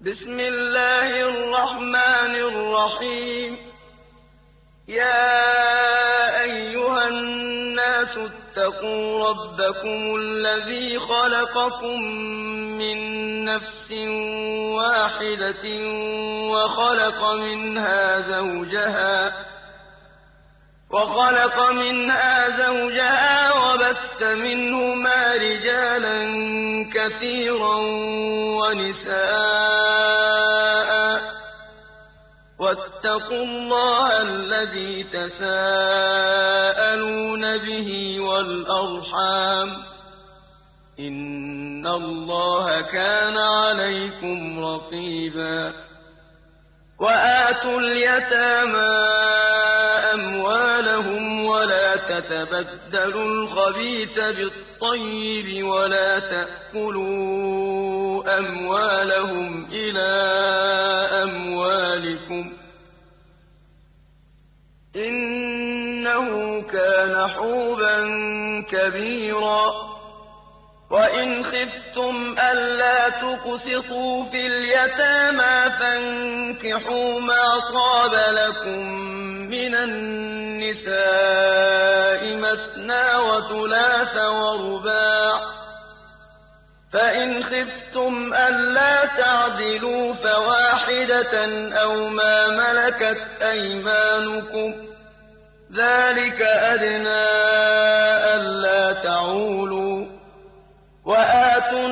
بسم الله الرحمن الرحيم يا أيها الناس اتقوا ربكم الذي خلقكم من نفس واحدة وخلق منها زوجها وبث منهما رجالا كثيرا ونساء واتقوا الله الذي تساءلون به والأرحام إن الله كان عليكم رقيبا وآتوا اليتامى أموالهم ولا تتبدلوا الخبيث بالطيب ولا تأكلوا أموالهم إلى أموالكم إنه كان حوبا كبيرا وإن خفتم ألا تقسطوا في اليتامى فانكحوا ما طاب لكم من النساء مثنى وثلاث ورباع فإن خفتم ألا تعدلوا فواحدة أو ما ملكت أيمانكم ذلك أدنى ألا تعولوا وآتوا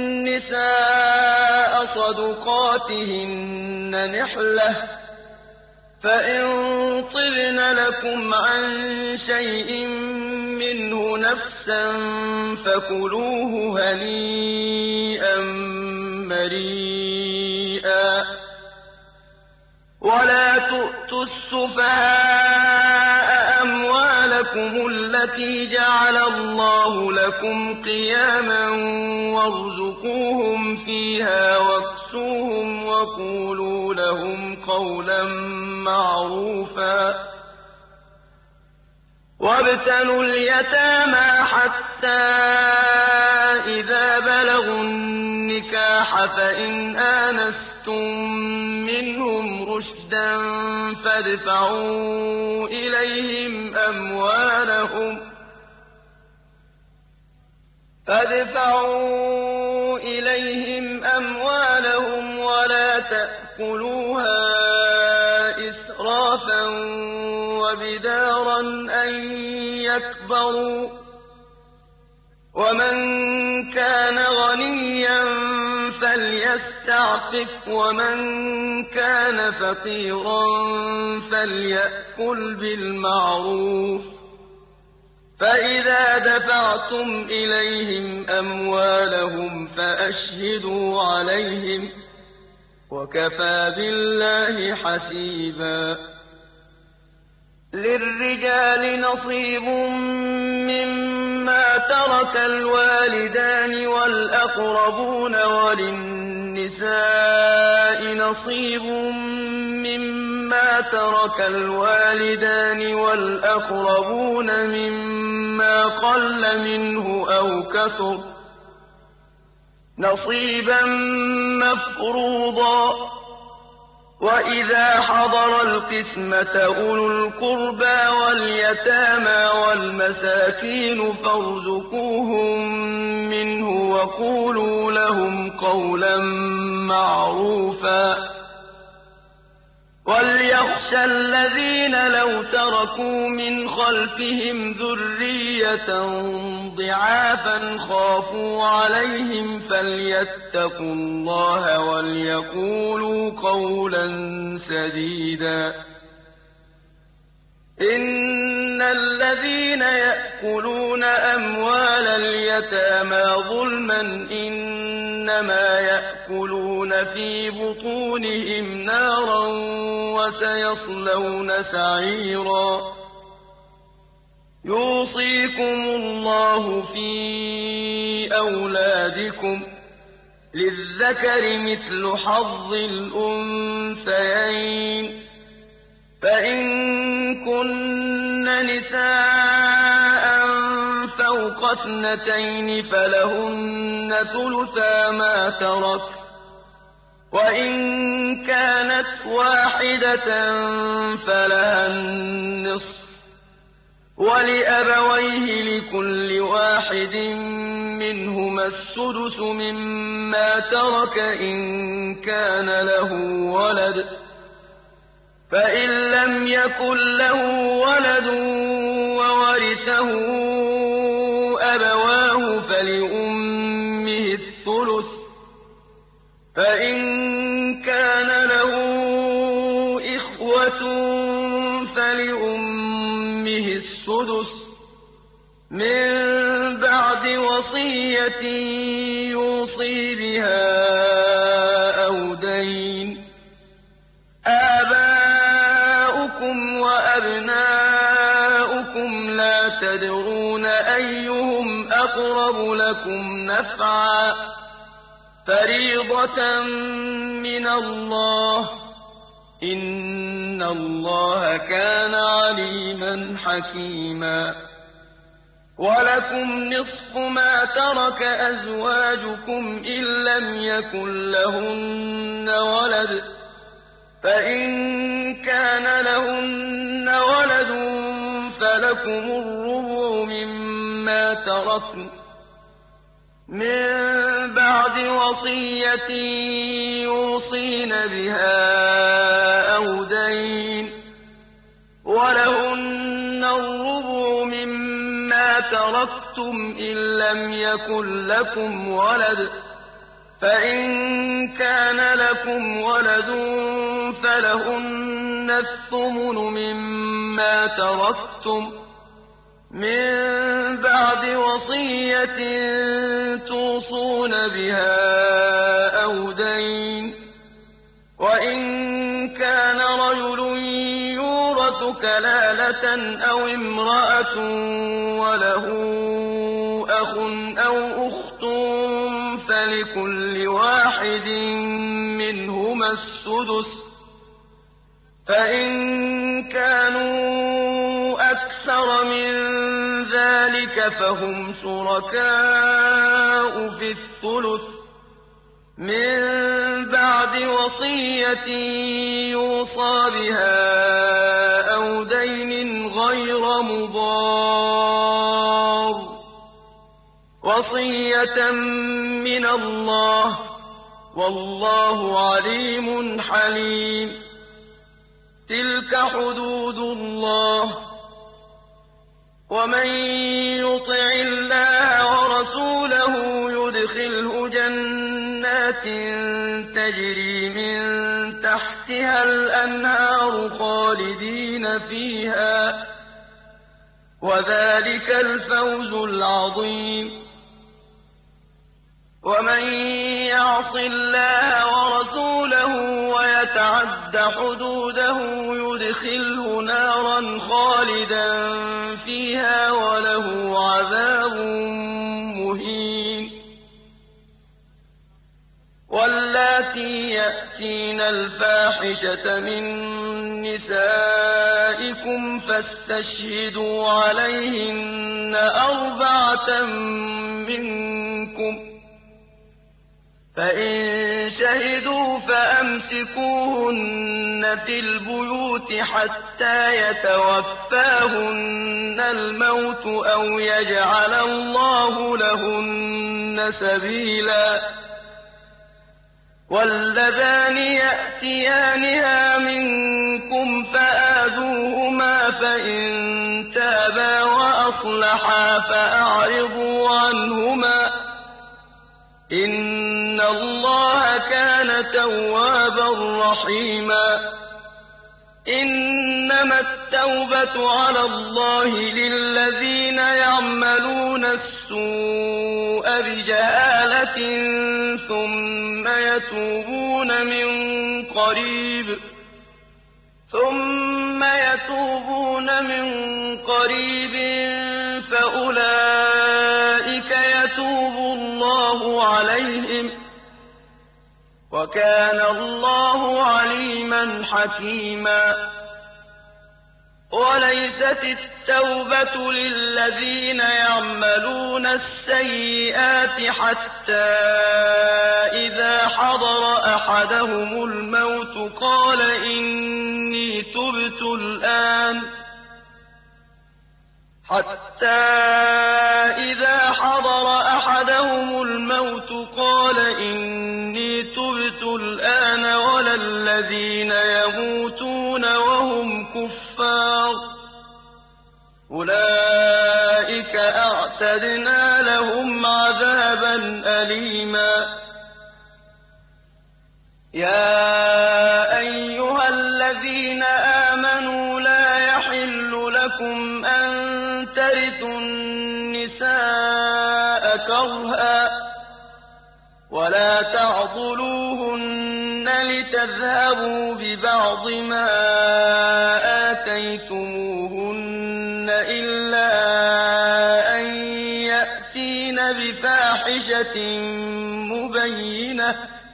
النساء صدقاتهن نحلة فإن طبن لكم عن شيء منه نفسا فكلوه هنيئا مريئا ولا تؤتوا السفهاء أموالكم التي جعل الله لكم قياما وارزقوهم فيها واكسوهم وقولوا لهم قولا معروفا وابتلوا اليتامى حتى إذا بلغوا النكاح فإن آنستم منهم رشدا فادفعوا إليهم أموالهم ولا تأكلوها إسرافا وبدارا أن يكبروا ومن كان غنيا فليستعفف ومن كان فقيرا فليأكل بالمعروف فإذا دفعتم إليهم أموالهم فأشهدوا عليهم وكفى بالله حسيبا للرجال نصيب مما ترك الوالدان والأقربون وللنساء نصيب مما ترك الوالدان والأقربون مما قل منه أو كثر نصيبا مفروضا وإذا حضر القسمة أولو القربى واليتامى والمساكين فارزقوهم منه وقولوا لهم قولا معروفا وليخشى الذين لو تركوا من خلفهم ذرية ضعافا خافوا عليهم فليتقوا الله وليقولوا قولا سديدا إن الذين يأكلون أموال اليتامى ظلما إنما يأكلون في بطونهم نارا وسيصلون سعيرا يوصيكم الله في أولادكم للذكر مثل حظ الأنثيين فإن كن نساء فوق اثنتين فلهن ثلثا ما ترك وإن كانت واحدة فلها النصف ولأبويه لكل واحد منهما السدس مما ترك إن كان له ولد فإن لم يكن له ولد وورثه أبواه فلأمه الثلث فإن كان له إخوة فلأمه السدس من بعد وصية يوصي بها أو دين آباؤكم وأبناؤكم لا تدرون أيهم أقرب لكم نفعا فريضة من الله إن الله كان عليما حكيما ولكم نصف ما ترك أزواجكم إن لم يكن لهن ولد فإن كان لهن ولد فلكم الربع مما تركن من بعد وصية يوصين بها أو دين ولهن الربع مما تركتم إن لم يكن لكم ولد فإن كان لكم ولد فلهن الثمن مما تركتم من بعد وصية توصون بها أو دين وإن كان رجل يورث كلالة أو امرأة وله أخ أو أخت فلكل واحد منهما السدس فإن كانوا أكثر من ذلك فهم شركاء في الثلث من بعد وصية يوصى بها أو دين غير مضار وصية من الله والله عليم حليم تلك حدود الله ومن يطع الله ورسوله يدخله جنات تجري من تحتها الأنهار خالدين فيها وذلك الفوز العظيم ومن يعص الله ورسوله ويتعد حدوده يدخله نارا خالدا فيها وله عذاب مهين واللاتي يأتين الفاحشة من نسائكم فاستشهدوا عليهن 4 منكم فإن شهدوا فأمسكوهن في البيوت حتى يتوفاهن الموت أو يجعل الله لهن سبيلا واللذان يأتيانها منكم فآذوهما فإن تابا وأصلحا فأعرضوا عنهما إن الله كان توابا رحيما إنما التوبة على الله للذين يعملون السوء بجهالة ثم يتوبون من قريب فأولئك يتوب الله عليهم وكان الله عليما حكيما وليست التوبة للذين يعملون السيئات حتى إذا حضر أحدهم الموت قال إني تبت الآن ولا الذين يموتون وهم كفار أولئك أعتدنا لهم عذابا أليما يا أيها الذين آمنوا لا يحل لكم أن ترثوا النساء كرها ولا تعضلوهن لتذهبوا ببعض ما آتيتموهن إلا أن يأتين بفاحشة مبينة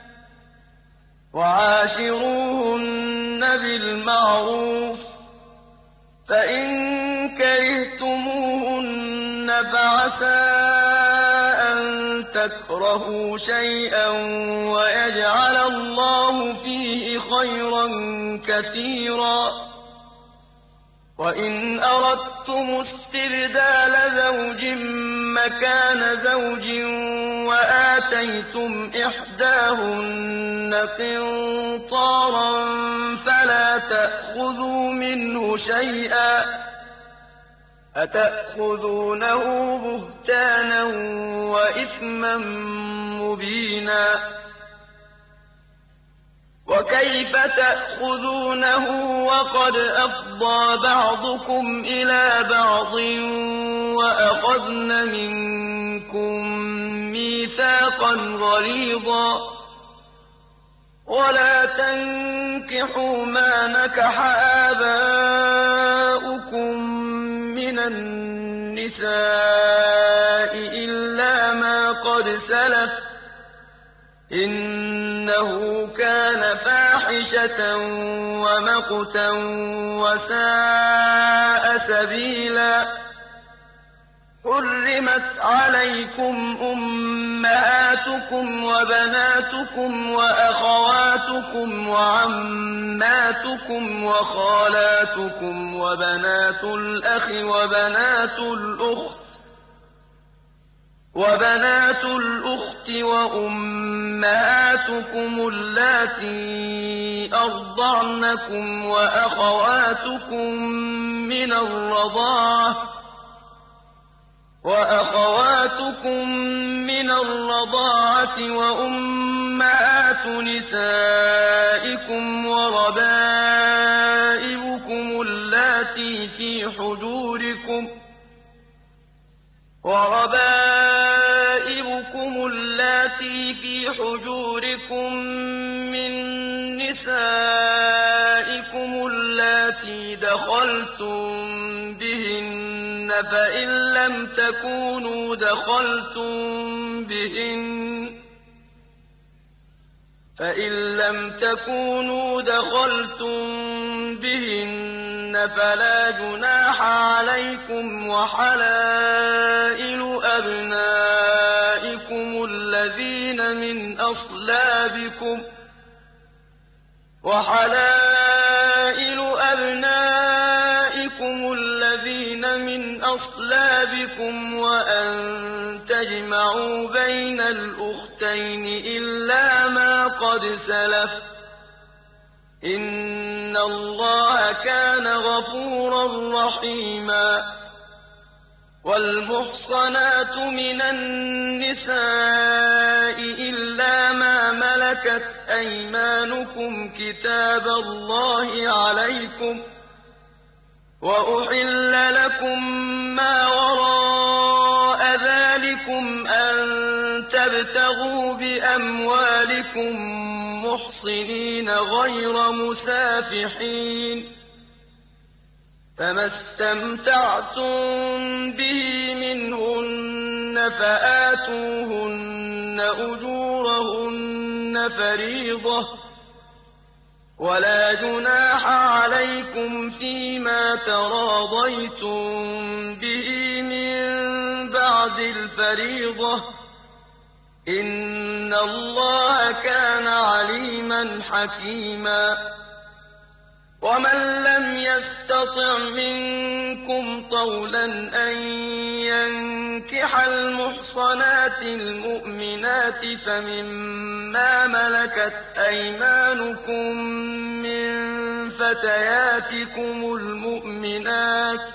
وعاشروهن بالمعروف فإن كرهتموهن فعسى أن تكرهوا شيئا ويجعل الله فيه خيرا كثيرا وإن أردتم استبدال زوج مكان زوج وآتيتم إحداهن قنطارا فلا تأخذوا منه شيئا أتأخذونه بهتانا وإثما مبينا وكيف تأخذونه وقد أفضى بعضكم إلى بعض وأخذن منكم ميثاقا غليظا ولا تنكحوا ما نكح آباؤكم من النساء إلا ما قد سلف إنه كان فاحشة ومقتا وساء سبيلا حرمت عليكم أمهاتكم وبناتكم وأخواتكم وعماتكم وخالاتكم وبنات الأخ وبنات الأخت وأمهاتكم اللاتي أرضعنكم وأخواتكم من الرضاعة وأمهات نسائكم وربائبكم اللاتي في حجوركم من نسائكم اللاتي دخلتم بهن فإن لم تكونوا دخلتم بهن فلا جناح عليكم وحلائل أبنائكم الذين من أصلابكم وأن تجمعوا بين الأختين إلا ما قد سلف إن الله كان غفورا رحيما والمحصنات من النساء إلا ما ملكت أيمانكم كتاب الله عليكم وأحل لكم ما وراء ذلكم أن تبتغوا بأموالكم محصنين غير مسافحين فما استمتعتم به منهن فآتوهن أجورهن فريضة ولا جناح عليكم فيما تراضيتم به من بعد الفريضة إن الله كان عليما حكيما ومن لم يستطع منكم طولا أن ينكح المحصنات المؤمنات فمما ملكت أيمانكم من فتياتكم المؤمنات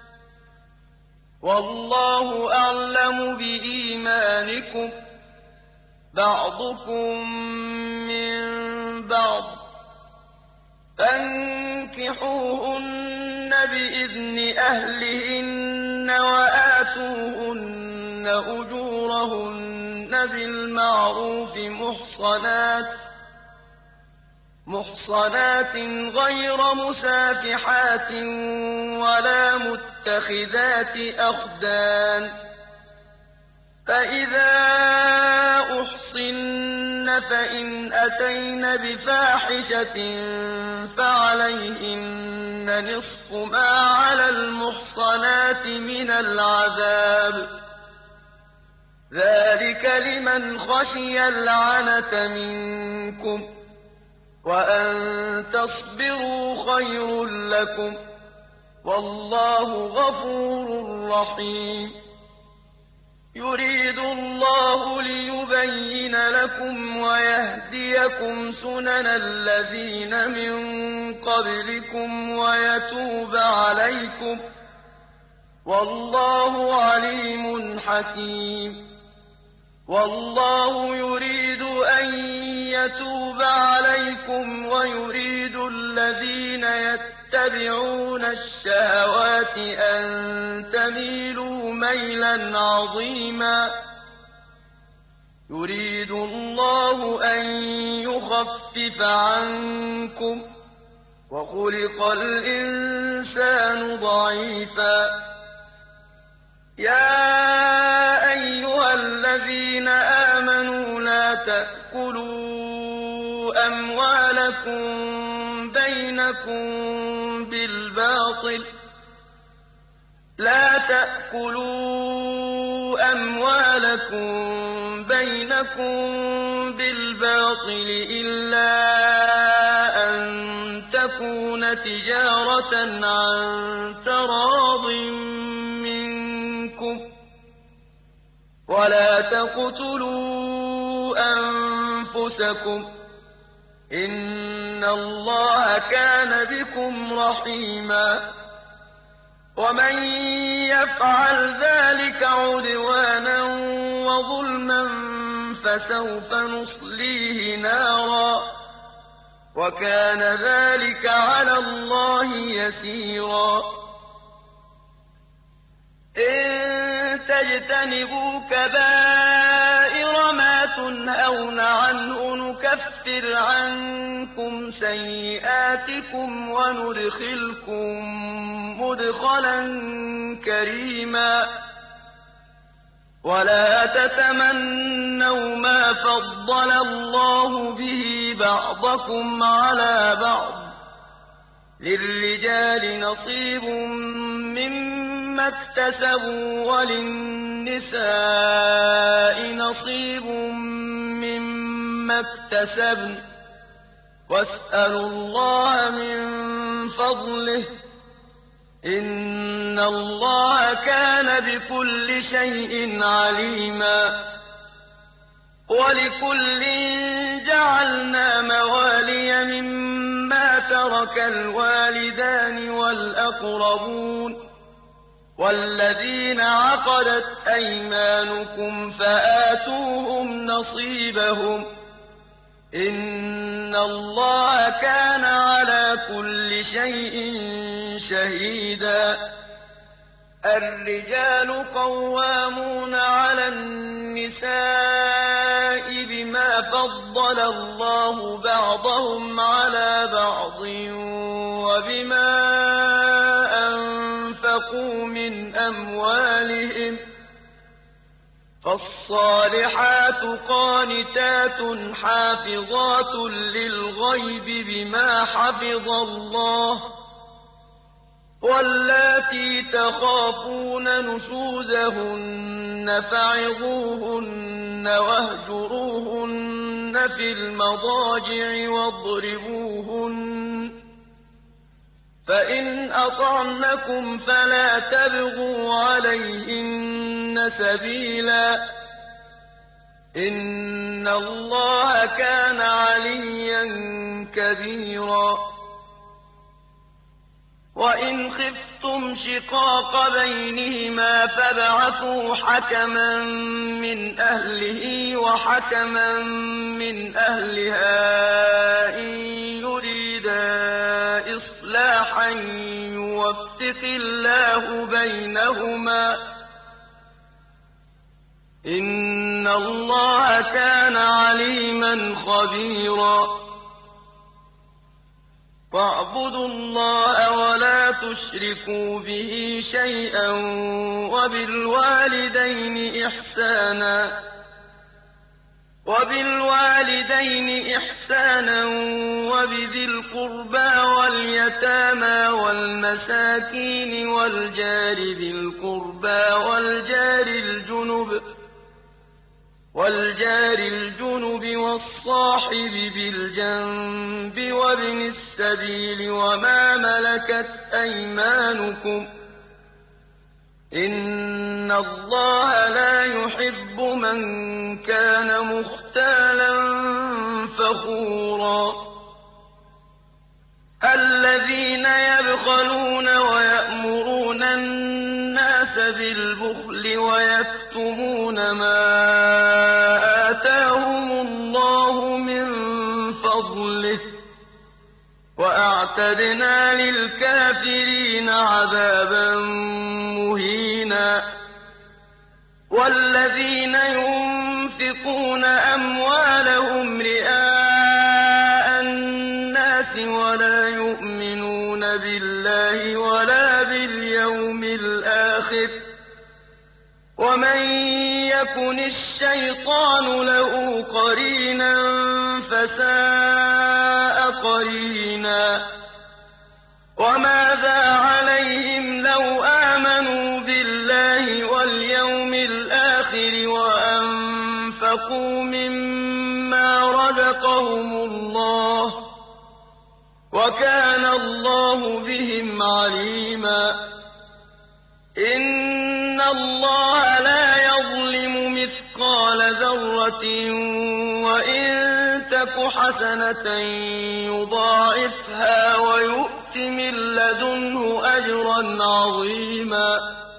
والله أعلم بإيمانكم بعضكم من بعض فانكحوهن بإذن أهلهن وآتوهن أجورهن بالمعروف محصنات غير مسافحات ولا متخذات أخدان فإذا أحصن فإن أتين بفاحشة فعليهن نصف ما على المحصنات من العذاب ذلك لمن خشي العنة منكم وأن تصبروا خير لكم والله غفور رحيم يريد الله ليبين لكم ويهديكم سنن الذين من قبلكم ويتوب عليكم والله عليم حكيم والله يريد أن يتوب عليكم ويريد الذين يتبعون الشهوات أن تميلوا ميلا عظيما يريد الله أن يخفف عنكم وخلق الإنسان ضعيفا يا أيها الذين آمنوا لا تأكلوا أموالكم بينكم بالباطل إلا أن تكون تجارة عن تراض منكم ولا تقتلوا أنفسكم إن الله كان بكم رحيما ومن يفعل ذلك عدوانا وظلما فسوف نصليه نارا وكان ذلك على الله يسيرا إن تجتنبوا كبائر ما تنهون عنه نكفر عنكم سيئاتكم وندخلكم مدخلا كريما ولا تتمنوا ما فضل الله به بعضكم على بعض للرجال نصيب مما اكتسبوا وللنساء نصيب مما اكتسبن واسألوا الله من فضله إن الله كان بكل شيء عليما ولكل جعلنا موالي مما ترك الوالدان والأقربون والذين عقدت أيمانكم فآتوهم نصيبهم إن الله كان على كل شيء شهيدا الرجال قوامون على النساء بما فضل الله بعضهم على بعض وبما أنفقوا من أموالهم فالصالحات قانتات حافظات للغيب بما حفظ الله واللاتي تخافون نشوزهن فعظوهن واهجروهن في المضاجع واضربوهن فإن أطعنكم فلا تبغوا عليهن سبيلا إن الله كان عليا كبيرا وإن خفتم شقاق بينهما فابعثوا حكما من أهله وحكما من أهلها إن يريدا إصلاحا يوفق الله بينهما إن الله كان عليما خبيرا واعبدوا الله ولا تشركوا به شيئا وبالوالدين إحسانا وبذي القربى واليتامى والمساكين والجار ذي القربى والجار الجنب والصاحب بالجنب وابن السبيل وما ملكت أيمانكم إن الله لا يحب من كان مختالا فخورا الذين يبخلون ويأمرون الناس بالبخل ويكتمون ما آتاهم الله من فضله وأعتدنا للكافرين عذابا مهينا والذين ينفقون أموالهم رئاء الناس ولا يؤمنون بالله ولا باليوم الآخر ومن يكن الشيطان له قرينا فساء قرينا وماذا عليهم لو آمنوا بالله واليوم الآخر وأنفقوا مما رزقهم الله وكان الله بهم عليما إن الله لا يظلم مثقال ذرة وإن تك حسنة يضاعفها ويؤت من لدنه أجرا عظيما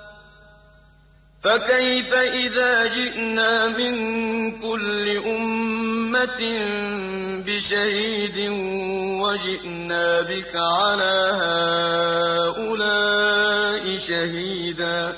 فكيف إذا جئنا من كل أمة بشهيد وجئنا بك على هؤلاء شهيدا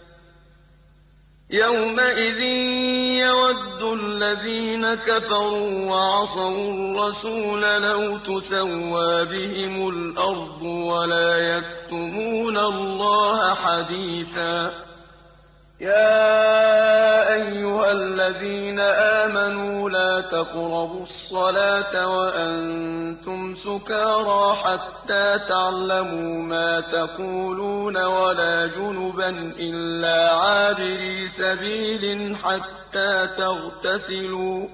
يومئذ يود الذين كفروا وعصوا الرسول لو تسوى بهم الأرض ولا يكتمون الله حديثا يا أيها الذين آمنوا لا تقربوا الصلاة وأنتم سكارى حتى تعلموا ما تقولون ولا جنبا إلا عابري سبيل حتى تغتسلوا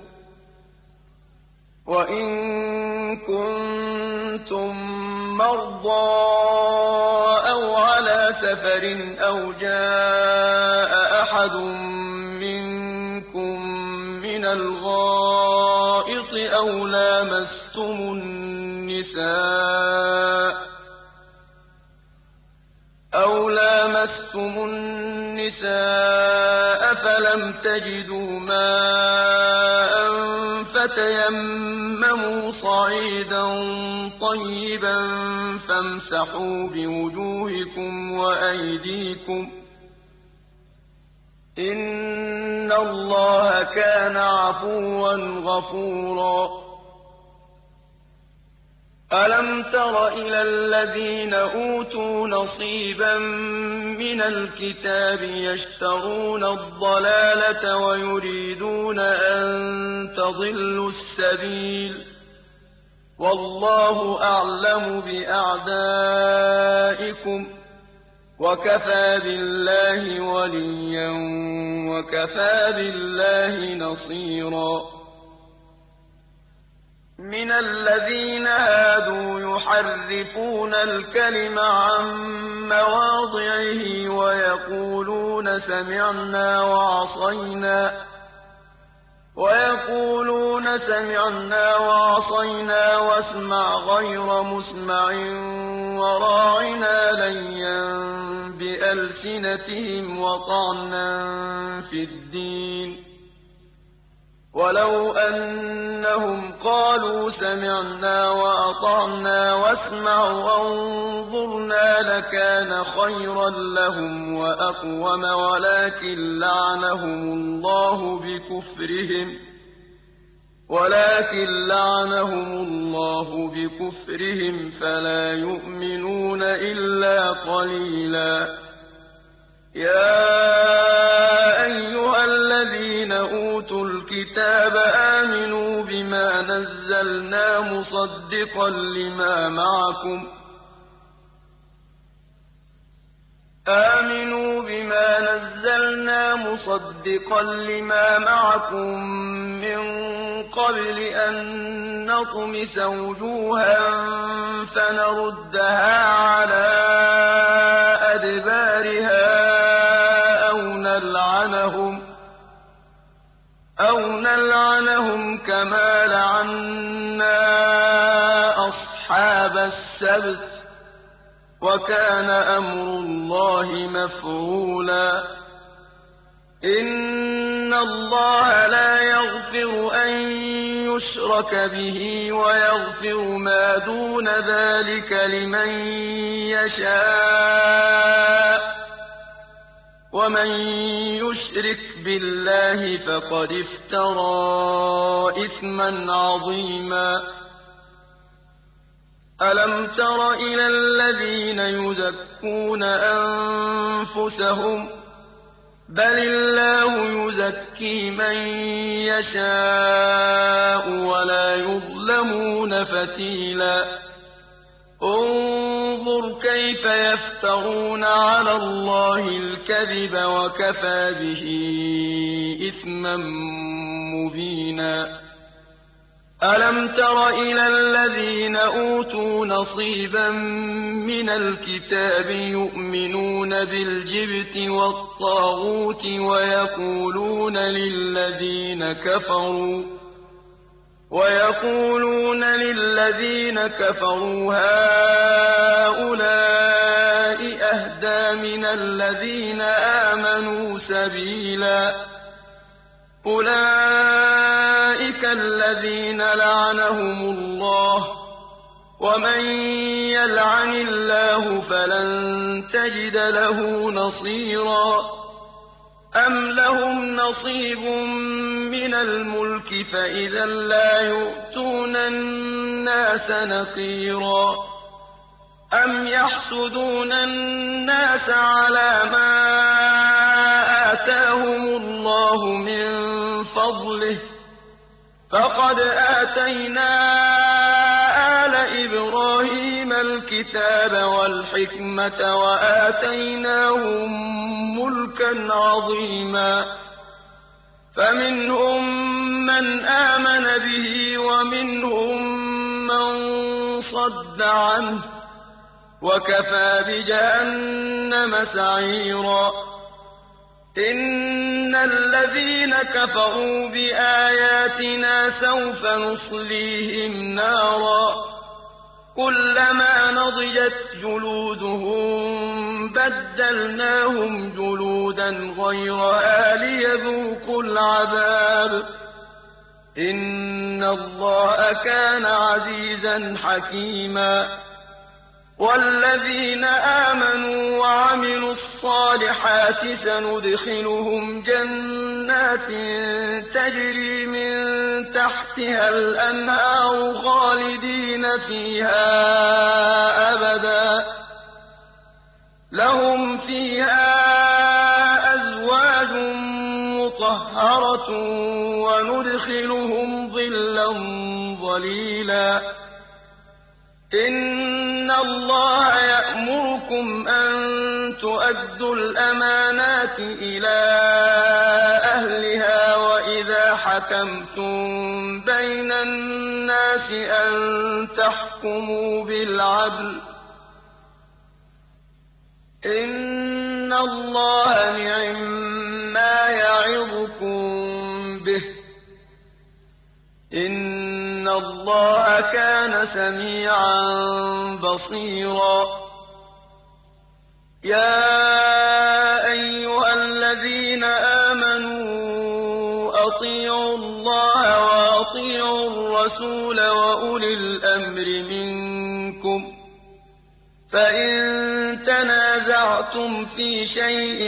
وإن كنتم مرضى أو على سفر أو جاء أحد منكم من الغائط أو لامستم النساء فلم تجدوا ماء فتيمموا صعيدا طيبا فامسحوا بوجوهكم وأيديكم إن الله كان عفوا غفورا أَلَمْ تَرَ إِلَى الَّذِينَ أُوتُوا نَصِيبًا مِّنَ الْكِتَابِ يَشْتَرُونَ الضَّلَالَةَ وَيُرِيدُونَ أَن تَضِلُّوا السَّبِيلَ ۗ وَاللَّهُ أَعْلَمُ بِأَعْدَائِكُمْ ۚ وَكَفَىٰ بِاللَّهِ وَلِيًّا وَكَفَىٰ بِاللَّهِ نَصِيرًا. مِنَ الَّذِينَ هَادُوا يُحَرِّفُونَ الْكَلِمَ عَن مَّوَاضِعِهِ وَيَقُولُونَ سَمِعْنَا وَعَصَيْنَا وَاسْمَعْ غَيْرَ مُسْمَعٍ وَرَاعِنَا لَيًّا بِأَلْسِنَتِهِمْ وَطَعْنًا فِي الدِّينِ ۚ وَلَوْ أَنَّهُمْ قَالُوا سَمِعْنَا وَأَطَعْنَا وَاسْمَعْ وَانظُرْنَا لَكَانَ خَيْرًا لَّهُمْ وَأَقْوَمَ وَلَٰكِن لَّعَنَهُمُ اللَّهُ بِكُفْرِهِمْ فَلَا يُؤْمِنُونَ إِلَّا قَلِيلًا. يَا أَيُّهَا الَّذِينَ أُوتُوا الْكِتَابَ آمِنُوا بِمَا نَزَّلْنَا مُصَدِّقًا لِّمَا مَعَكُم مِّن قَبْلِ أَن نَّطْمِسَ وُجُوهًا فَنَرُدَّهَا عَلَىٰ أَدْبَارِهَا أَوْ نَلْعَنَهُمْ كَمَا لَعَنَّا أَصْحَابَ السَّبْتِ ۚ وَكَانَ أَمْرُ اللَّهِ مَفْعُولًا. إِنَّ اللَّهَ لَا يَغْفِرُ أَن يُشْرَكَ بِهِ وَيَغْفِرُ مَا دُونَ ذَٰلِكَ لِمَن يَشَاءُ ۚ وَمَن يُشْرِكْ بِاللَّهِ فَقَدِ افْتَرَىٰ إِثْمًا عَظِيمًا. أَلَمْ تَرَ إِلَى الَّذِينَ يُزَكُّونَ أَنفُسَهُم ۚ بَلِ اللَّهُ يُزَكِّي مَن يَشَاءُ وَلَا يُظْلَمُونَ فَتِيلًا. انظُرْ كَيْفَ يَفْتَرُونَ عَلَى اللَّهِ الْكَذِبَ وَكَفَىٰ بِهِ إِثْمًا مُّبِينًا. أَلَمْ تَرَ إِلَى الَّذِينَ أُوتُوا نَصِيبًا مِّنَ الْكِتَابِ يُؤْمِنُونَ بِالْجِبْتِ وَالطَّاغُوتِ وَيَقُولُونَ لِلَّذِينَ كَفَرُوا هَٰؤُلَاءِ أَهْدَىٰ مِنَ الَّذِينَ آمَنُوا سَبِيلًا. أُولَٰئِكَ الَّذِينَ لَعَنَهُمُ اللَّهُ ۖ وَمَن يَلْعَنِ اللَّهُ فَلَن تَجِدَ لَهُ نَصِيرًا. أَمْ لَهُمْ نَصِيبٌ مِّنَ الْمُلْكِ فَإِذًا لَّا يُؤْتُونَ النَّاسَ نَقِيرًا. أَمْ يَحْسُدُونَ النَّاسَ عَلَىٰ مَا آتَاهُمُ اللَّهُ مِن فَضْلِهِ ۖ فَقَدْ آتَيْنَا آلَ إِبْرَاهِيمَ الْكِتَابَ وَالْحِكْمَةَ وَآتَيْنَاهُم مُّلْكًا عَظِيمًا. فَمِنْهُم مَّنْ آمَنَ بِهِ وَمِنْهُم مَّن صَدَّ عَنْهُ ۚ وَكَفَىٰ بِجَهَنَّمَ سَعِيرًا. إِنَّ الَّذِينَ كَفَرُوا بِآيَاتِنَا سَوْفَ نُصْلِيهِمْ نَارًا كُلَّمَا نَضِجَتْ جُلُودُهُم بَدَّلْنَاهُمْ جُلُودًا غَيْرَهَا لِيَذُوقُوا الْعَذَابَ ۗ إِنَّ اللَّهَ كَانَ عَزِيزًا حَكِيمًا. وَالَّذِينَ آمَنُوا وَعَمِلُوا الصَّالِحَاتِ سَنُدْخِلُهُمْ جَنَّاتٍ تَجْرِي مِن تَحْتِهَا الْأَنْهَارُ خَالِدِينَ خالدين فيها أبدا لهم فيها أزواج مطهرة وندخلهم ظلا ظليلا إن الله يأمركم أن تؤدوا الأمانات إلى أهلها وإذا حكمتم بين الناس أن تحكموا بالعدل إن الله نعما يعظكم به إن الله كان سميعا بصيرا يا أيها الذين آمنوا أطيعوا الله وأطيعوا الرسول وأولي الأمر منكم فإن تنازعتم في شيء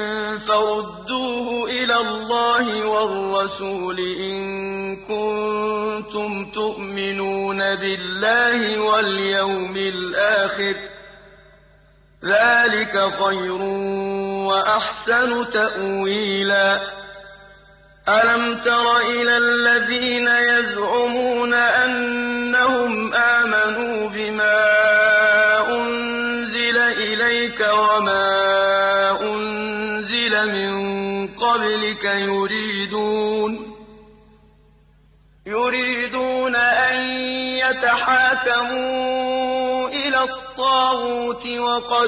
فردوه إلى الله والرسول إن كنتم تؤمنون بالله واليوم الآخر ذلك خير وأحسن تأويلا ألم تر إلى الذين يزعمون أنهم آمنوا بما أنزل إليك وما أنزل من قبلك يريدون أن يتحاكموا إلى الطاغوت وقد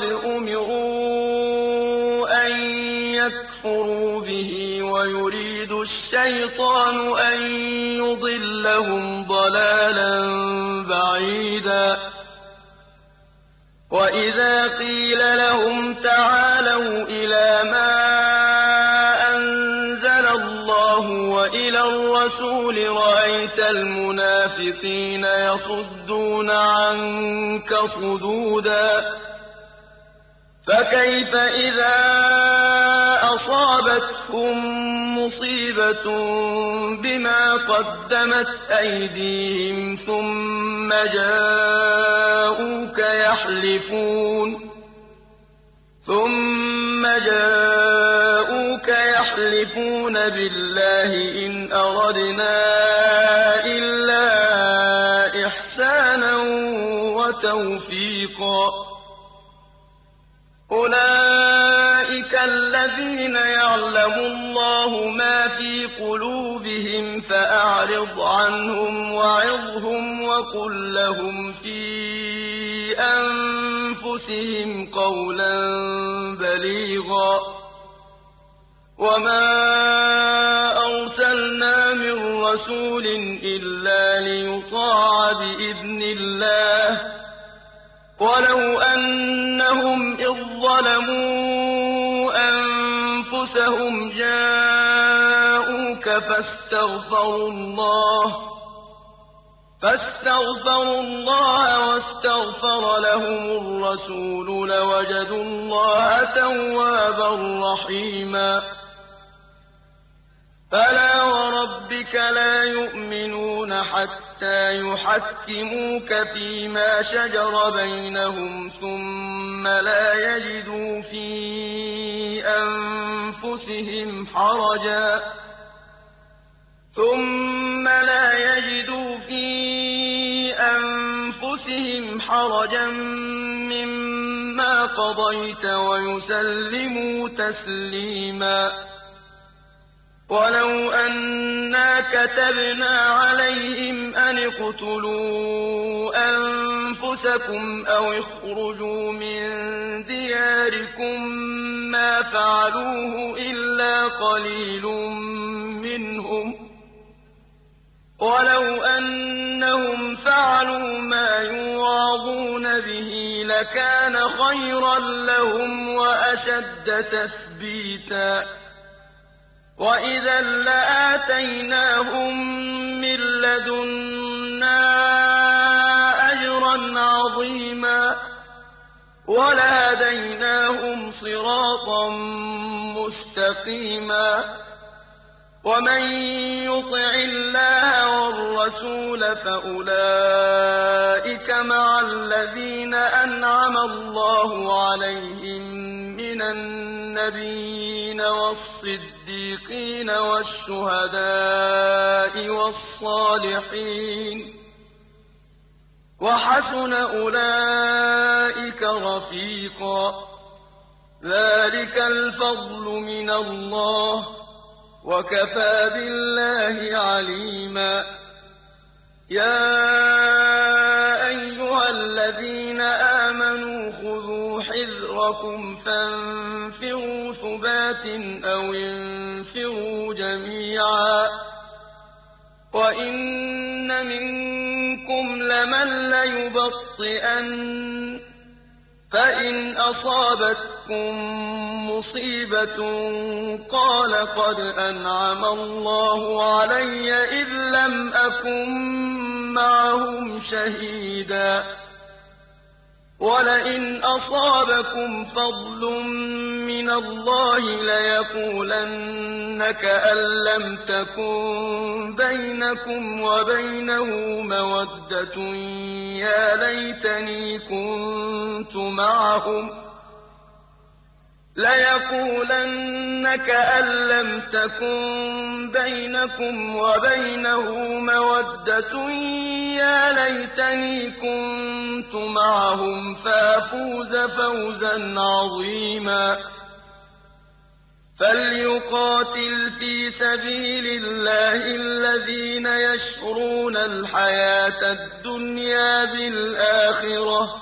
أمروا أن يكفروا به ويريد الشيطان أن يضلهم ضلالا بعيدا وإذا قيل لهم تعالوا إلى ما أنزل الله وإلى الرسول رأيت المنافقين يصدون عنك صدودا فكيف إذا أصابتهم مصيبة بما قدمت أيديهم ثم جاءوك يحلفون بالله إن أردنا إلا إحسانا وتوفيقا أولئك الذين يعلم الله ما في قلوبهم فأعرض عنهم وعظهم وقل لهم في أنفسهم قولا بليغا وما أرسلنا من رسول إلا ليطاع بإذن الله ولو أنهم إذ ظلموا أنفسهم جاءوك فاستغفروا الله واستغفر لهم الرسول لوجدوا الله توابا رحيما فلا وربك لا يؤمنون حتى يحكموك فيما شجر بينهم ثم لا يجدوا في أنفسهم حرجا مما قضيت ويسلموا تسليما ولو أنا كتبنا عليهم أن اقتلوا أنفسكم أو اخرجوا من دياركم ما فعلوه إلا قليل منهم ولو أنهم فعلوا ما يوعظون به لكان خيرا لهم وأشد تثبيتا وإذا لآتيناهم من لدنا أجرا عظيما ولهديناهم صراطا مستقيما ومن يطع الله والرسول فأولئك مع الذين أنعم الله عليهم من النبيين والصديقين والشهداء والصالحين وحسن أولئك رفيقا ذلك الفضل من الله وكفى بالله عليما يا أيها الذين آمنوا خذوا حذركم فانفروا ثبات أو انفروا جميعا وإن منكم لمن ليبطئن فإن أصابتكم مصيبة قال قد أنعم الله علي إذ لم أكن معهم شهيدا ولئن أصابكم فضل من الله ليقولن كأن لم تكن بينكم وبينه مودة يا ليتني كنت معهم ليقولن كأن لم تكن بينكم وبينه مودة يا ليتني كنت معهم فافوز فوزا عظيما فليقاتل في سبيل الله الذين يشرون الحياة الدنيا بالآخرة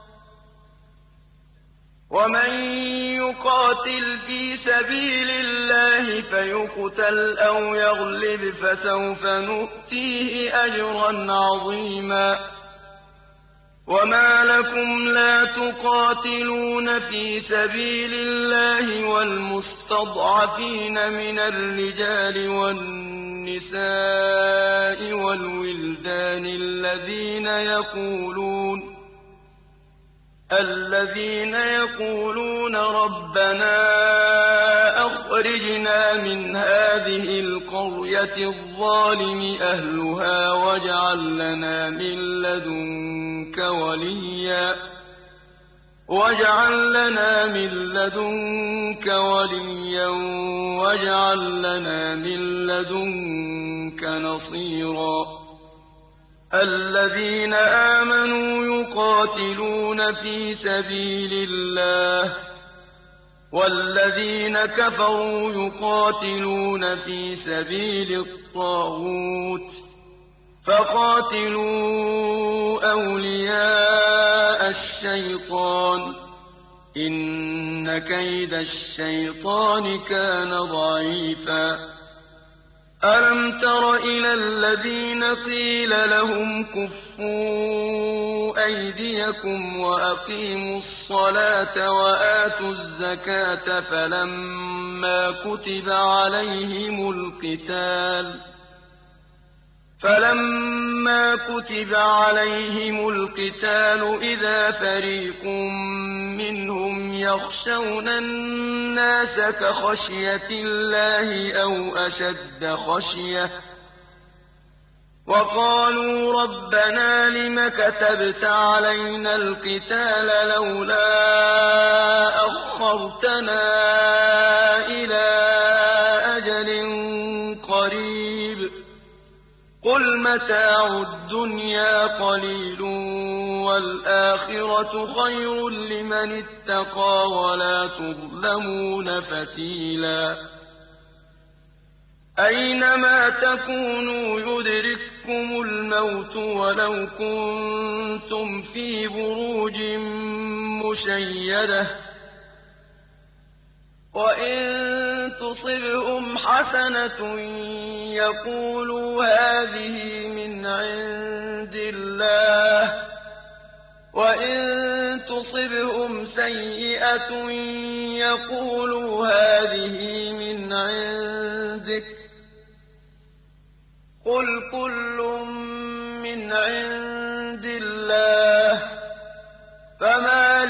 ومن يقاتل في سبيل الله فيقتل أو يغلب فسوف نؤتيه أجرا عظيما وما لكم لا تقاتلون في سبيل الله والمستضعفين من الرجال والنساء والولدان الذين يقولون ربنا أخرجنا من هذه القرية الظالم أهلها واجعل لنا من لدنك وليا واجعل لنا من لدنك نصيرا الذين آمنوا يقاتلون في سبيل الله والذين كفروا يقاتلون في سبيل الطاغوت فقاتلوا أولياء الشيطان إن كيد الشيطان كان ضعيفا ألم تر إلى الذين قيل لهم كفوا أيديكم وأقيموا الصلاة وآتوا الزكاة فلما كتب عليهم القتال إذا فريق منهم يخشون الناس كخشية الله أو أشد خشية وقالوا ربنا لم كتبت علينا القتال لولا أخرتنا إلى أجل قريب قل متاع الدنيا قليل والآخرة خير لمن اتقى ولا تظلمون فتيلا أينما تكونوا يدرككم الموت ولو كنتم في بروج مشيدة وإن تصبهم حسنة يقولوا هذه من عند الله وإن تصبهم سيئة يقولوا هذه من عندك قل كل من عند الله فما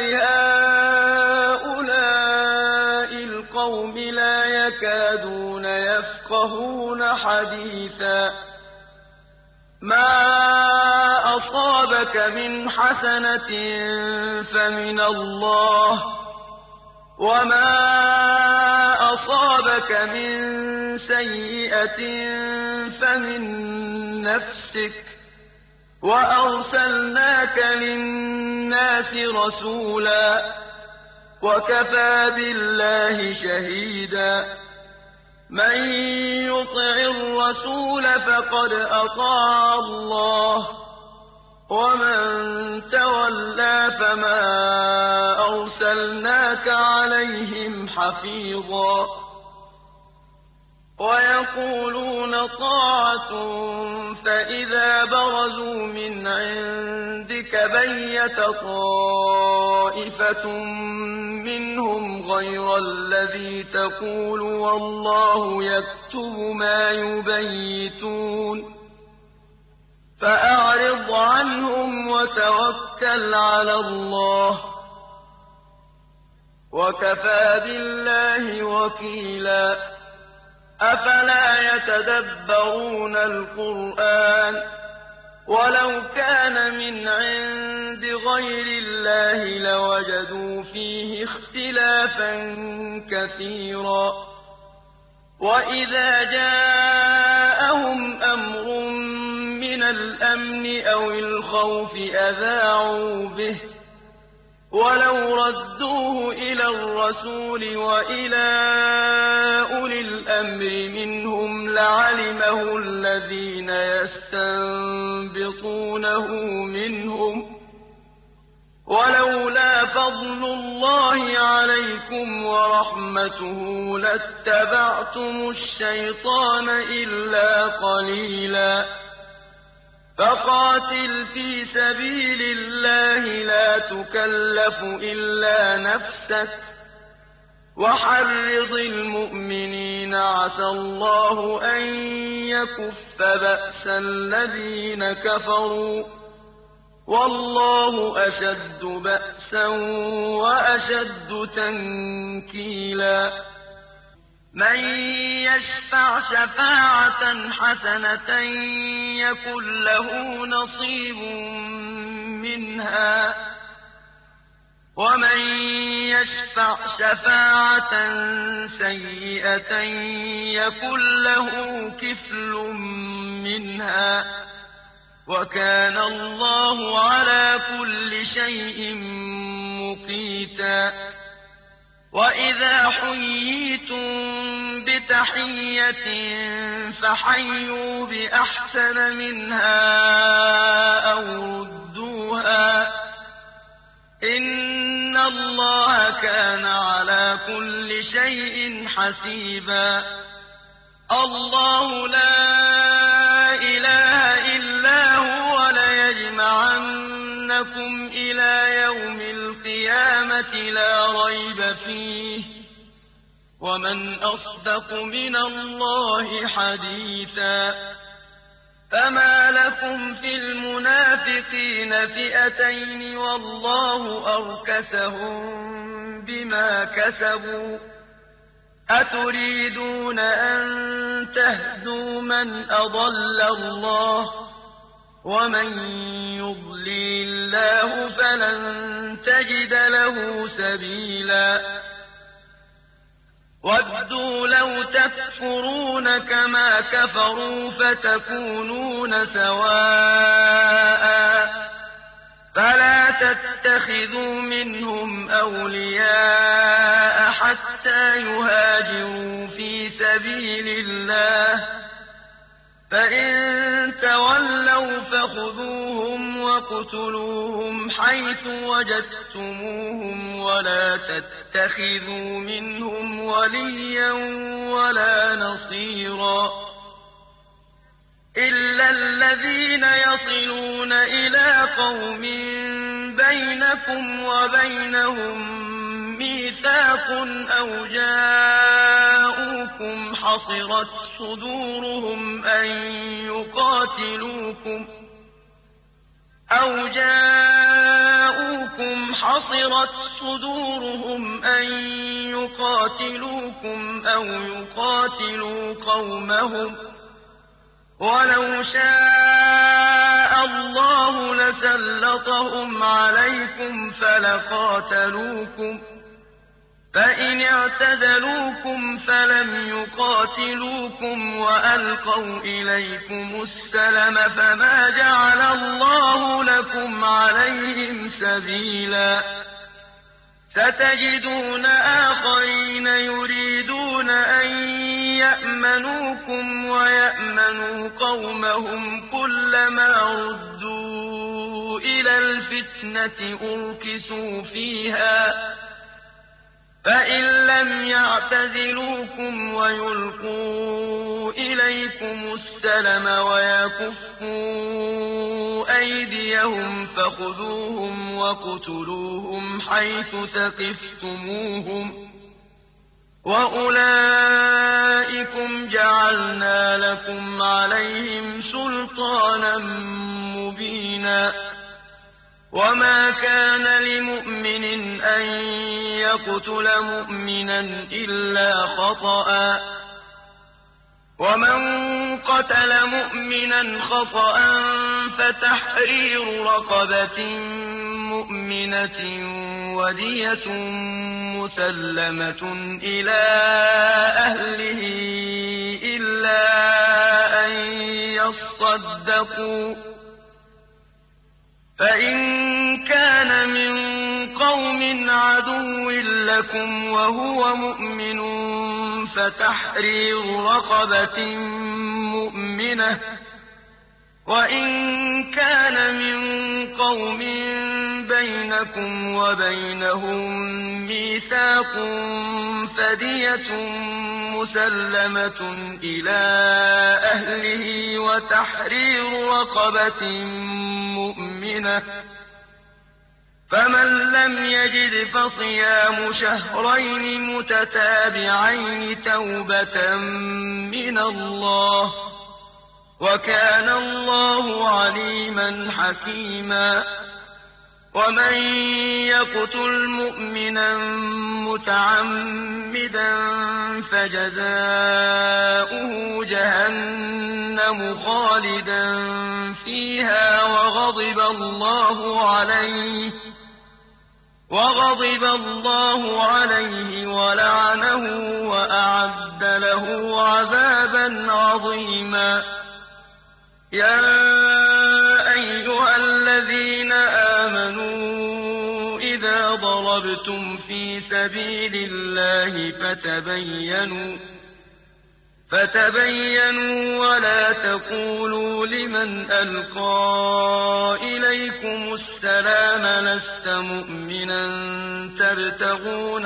لهؤلاء القوم لا يكادون يفقهون حديثا ما أصابك من حسنة فمن الله وما أصابك من سيئة فمن نفسك وأرسلناك للناس رسولا وكفى بالله شهيدا من يطع الرسول فقد أطاع الله ومن تولى فما أرسلناك عليهم حفيظا ويقولون طاعة فإذا برزوا من عندك بيت طائفة منهم غير الذي تقول والله يكتب ما يبيتون فأعرض عنهم وتوكل على الله وكفى بالله وكيلا أفلا يتدبرون القرآن ولو كان من عند غير الله لوجدوا فيه اختلافا كثيرا وإذا جاءهم أمر من الأمن أو الخوف أذاعوا به ولو ردوه إلى الرسول وإلى أولي الأمر منهم لعلمه الذين يستنبطونه منهم ولولا فضل الله عليكم ورحمته لاتبعتم الشيطان إلا قليلا فقاتل في سبيل الله لا تكلف إلا نفسك وحرض المؤمنين عسى الله أن يكف بأس الذين كفروا والله أشد بأسا وأشد تنكيلا من يشفع شفاعة حسنة يكن له نصيب منها ومن يشفع شفاعة سيئة يكن له كفل منها وكان الله على كل شيء مقيتا وإذا حييتم بتحية فحيوا بأحسن منها أو ردوها إن الله كان على كل شيء حسيبا الله لا إله إلا هو ليجمعنكم إلى يوم القيامة لا ريب فيه ومن أصدق من الله حديثا فما لكم في المنافقين فئتين والله أركسهم بما كسبوا أتريدون أن تهدوا من أضل الله ومن يضلل الله فلن تجد له سبيلا ودوا لو تكفرون كما كفروا فتكونون سواء فلا تتخذوا منهم أولياء حتى يهاجروا في سبيل الله فإن تولوا فخذوهم وَاقْتُلُوهُمْ حَيْثُ وَجَدتُّمُوهُمْ وَلَا تَتَّخِذُوا مِنْهُمْ وَلِيًّا وَلَا نَصِيرًا إِلَّا الَّذِينَ يَصِلُونَ إِلَىٰ قَوْمٍ بَيْنَكُمْ وَبَيْنَهُم مِّيثَاقٌ أَوْ جَاءُوكُمْ حَصِرَتْ صُدُورُهُمْ أَن يُقَاتِلُوكُمْ أَوْ يُقَاتِلُوا قَوْمَهُمْ ۚ وَلَوْ شَاءَ يشاء الله لسلطهم عليكم فلقاتلوكم، فإن اعتزلوكم فلم يقاتلوكم وألقوا إليكم السلم فما جعل الله لكم عليهم سبيلا. ستجدون آخرين يريدون أن يأمنوكم ويأمنوا قومهم كلما ردوا إلى الفتنة أركسوا فيها، فإن لم يعتزلوكم ويلقوا إليكم السلم ويكفوا أيديهم فخذوهم وَاقْتُلُوهُمْ حيث ثقفتموهم، وأولئكم جعلنا لكم عليهم سلطانا مبينا. وما كان لمؤمن أن يقتل مؤمنا إلا خطأ، ومن قتل مؤمنا خطأ فتحرير رقبة مؤمنة ودية مسلمة إلى أهله إلا أن يصدقوا، فإن كان من قوم عدو لكم وهو مؤمن فتحرير رقبة مؤمنة، وإن كان من قوم بينكم وبينهم ميثاق فدية مسلمة إلى أهله وتحرير رقبة مؤمنة، فمن لم يجد فصيام شهرين متتابعين توبة من الله، وكان الله عليما حكيما. ومن يقتل مؤمنا متعمدا فجزاؤه جهنم خالدا فيها وغضب الله عليه ولعنه وأعد له عذابا عظيما. يا أيها الذين آمنوا إذا ضربتم في سبيل الله فتبينوا ولا تقولوا لمن ألقى إليكم السلام لست مؤمنا تبتغون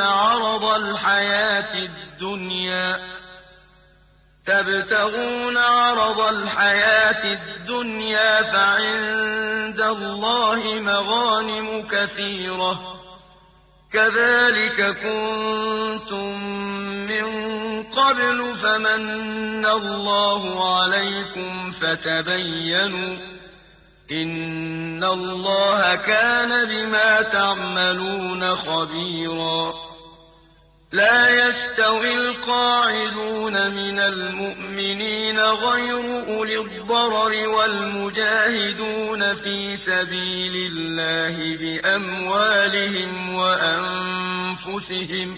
عرض الحياة الدنيا فعند الله مغانم كثيرة، كذلك كنتم من قبل فمن الله عليكم فتبينوا، إن الله كان بما تعملون خبيرا. لا يستوي القاعدون من المؤمنين غير أولي الضرر والمجاهدون في سبيل الله بأموالهم وأنفسهم،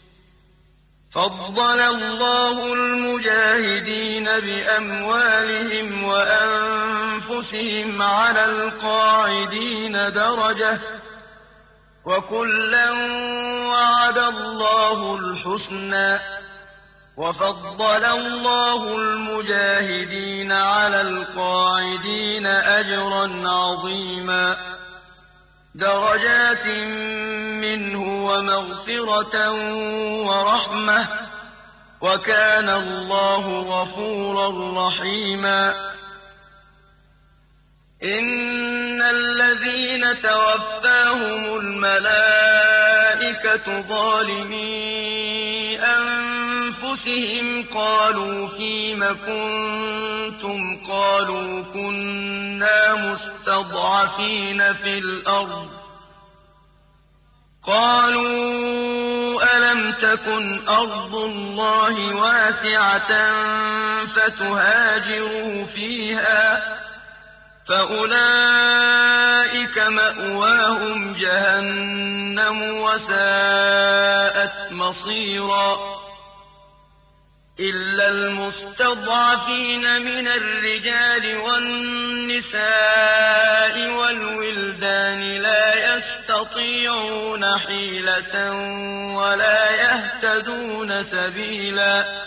فضل الله المجاهدين بأموالهم وأنفسهم على القاعدين درجة، وكلا وعد الله الحسنى، وفضل الله المجاهدين على القاعدين أجرا عظيما، درجات منه ومغفرة ورحمة، وكان الله غفورا رحيما. إن الذين توفاهم الملائكة ظالمي أنفسهم قالوا فيم كنتم قالوا كنا مستضعفين في الأرض قالوا ألم تكن أرض الله واسعة فتهاجروا فيها فأولئك مأواهم جهنم وساءت مصيرا إلا المستضعفين من الرجال والنساء والولدان لا يستطيعون حيلة ولا يهتدون سبيلا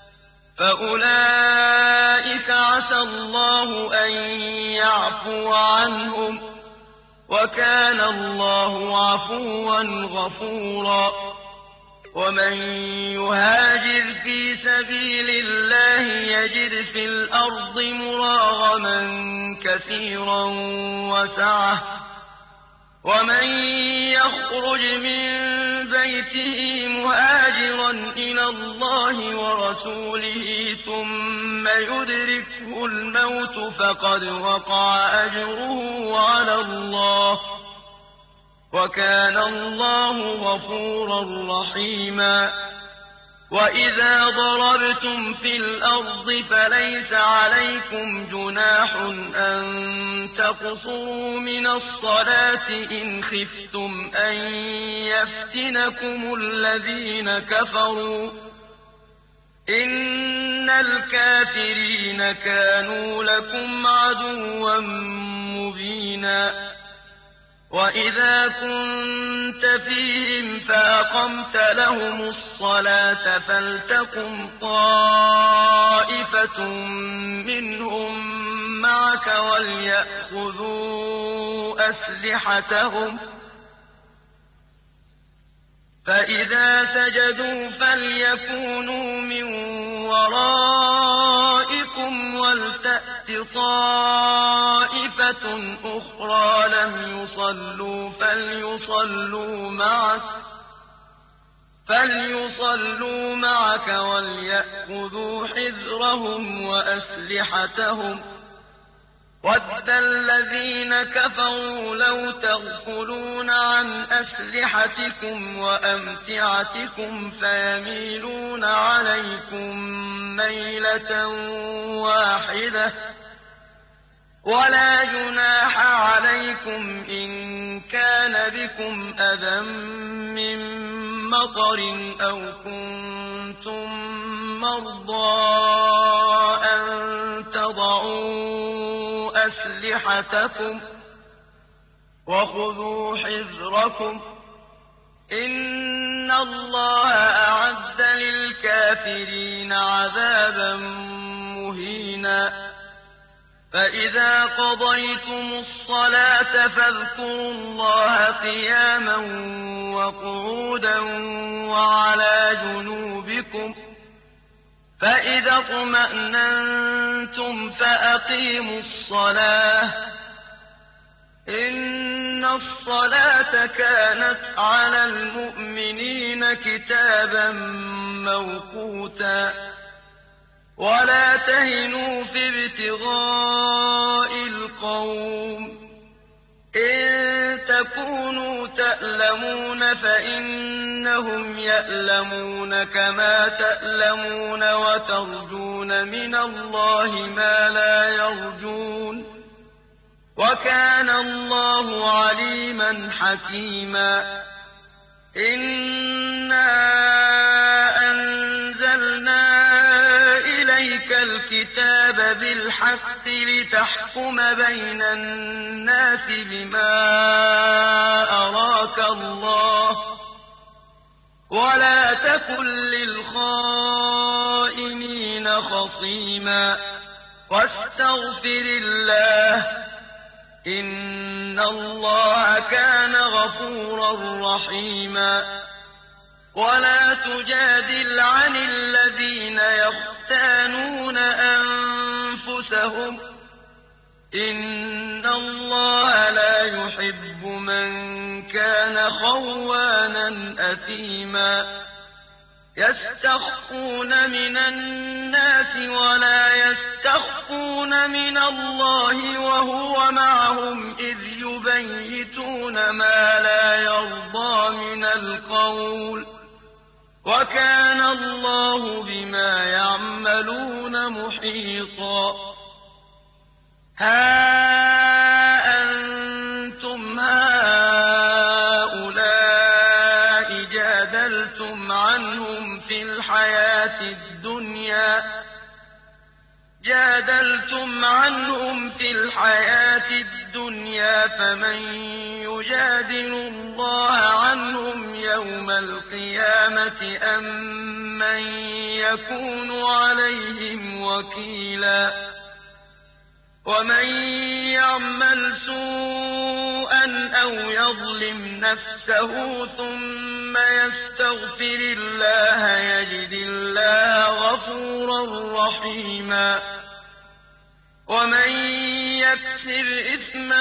فأولئك عسى الله أن يعفو عنهم وكان الله عفوا غفورا ومن يهاجر في سبيل الله يجد في الأرض مراغما كثيرا وسعة ومن يخرج من بيته مهاجرا إلى الله ورسوله ثم يدركه الموت فقد وقع أجره على الله وكان الله غفورا رحيما وإذا ضربتم في الأرض فليس عليكم جناح أن تقصروا من الصلاة إن خفتم أن يفتنكم الذين كفروا إن الكافرين كانوا لكم عدوا مبينا وإذا كنت فيهم فأقمت لهم الصلاة فلتقم طائفة منهم معك وليأخذوا أسلحتهم فإذا سجدوا فليكونوا من ورائكم ولتأت طائفة أخرى لم يصلوا فليصلوا معك وليأخذوا حذرهم وأسلحتهم وَدَّ الَّذِينَ كَفَرُوا لَوْ تَغْفُلُونَ عَنْ أَسْلِحَتِكُمْ وَأَمْتِعَتِكُمْ فَيَمِيلُونَ عَلَيْكُم مَّيْلَةً وَاحِدَةً وَلَا جُنَاحَ عَلَيْكُمْ إِن كَانَ بِكُمْ أَذًى مِّن مَّطَرٍ أَوْ كُنتُم مَّرْضَىٰ أَن تَضَعُوا أسلحتكم وخذوا حذركم إن الله أعد للكافرين عذابا مهينا فإذا قضيتم الصلاة فاذكروا الله قياما وقعودا وعلى جنوبكم فإذا اطمأننتم فأقيموا الصلاة إن الصلاة كانت على المؤمنين كتابا موقوتا ولا تهنوا في ابتغاء القوم إن تكونوا تألمون فإنهم يألمون كما تألمون وترجون من الله ما لا يرجون وكان الله عليما حكيما إنا أنزلنا إليك الكتاب بالحق لتحكم بين الناس بما أراك الله ولا تكن للخائنين خصيما واستغفر الله إن الله كان غفورا رحيما ولا تجادل عن الذين يختانون أنفسهم إن الله لا يحب من كان خوانا أثيما يستخفون من الناس ولا يستخفون من الله وهو معهم إذ يبيتون ما لا يرضى من القول وكان الله بما يعملون محيطا هَٰؤُلَاءِ جَادَلْتُمْ عنهم في الحياة الدنيا فمن يجادل الله عنهم يوم القيامة أم من يكون عليهم وكيلا ومن يعمل سوءا أو يظلم نفسه ثم يستغفر الله يجد الله غفورا رحيما ومن يكسب إثما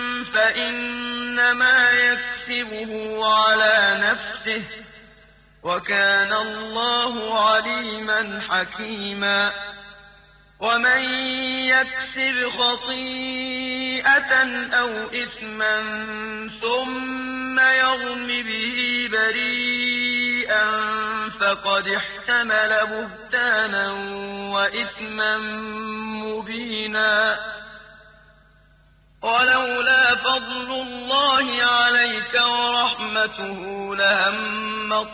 فإنما يكسبه على نفسه وكان الله عليما حكيما ومن يكسب خطيئة أو إثما ثم يرم به بريئا فقد احتمل بهتانا وإثما مبينا ولولا فضل الله عليك ورحمته لهمت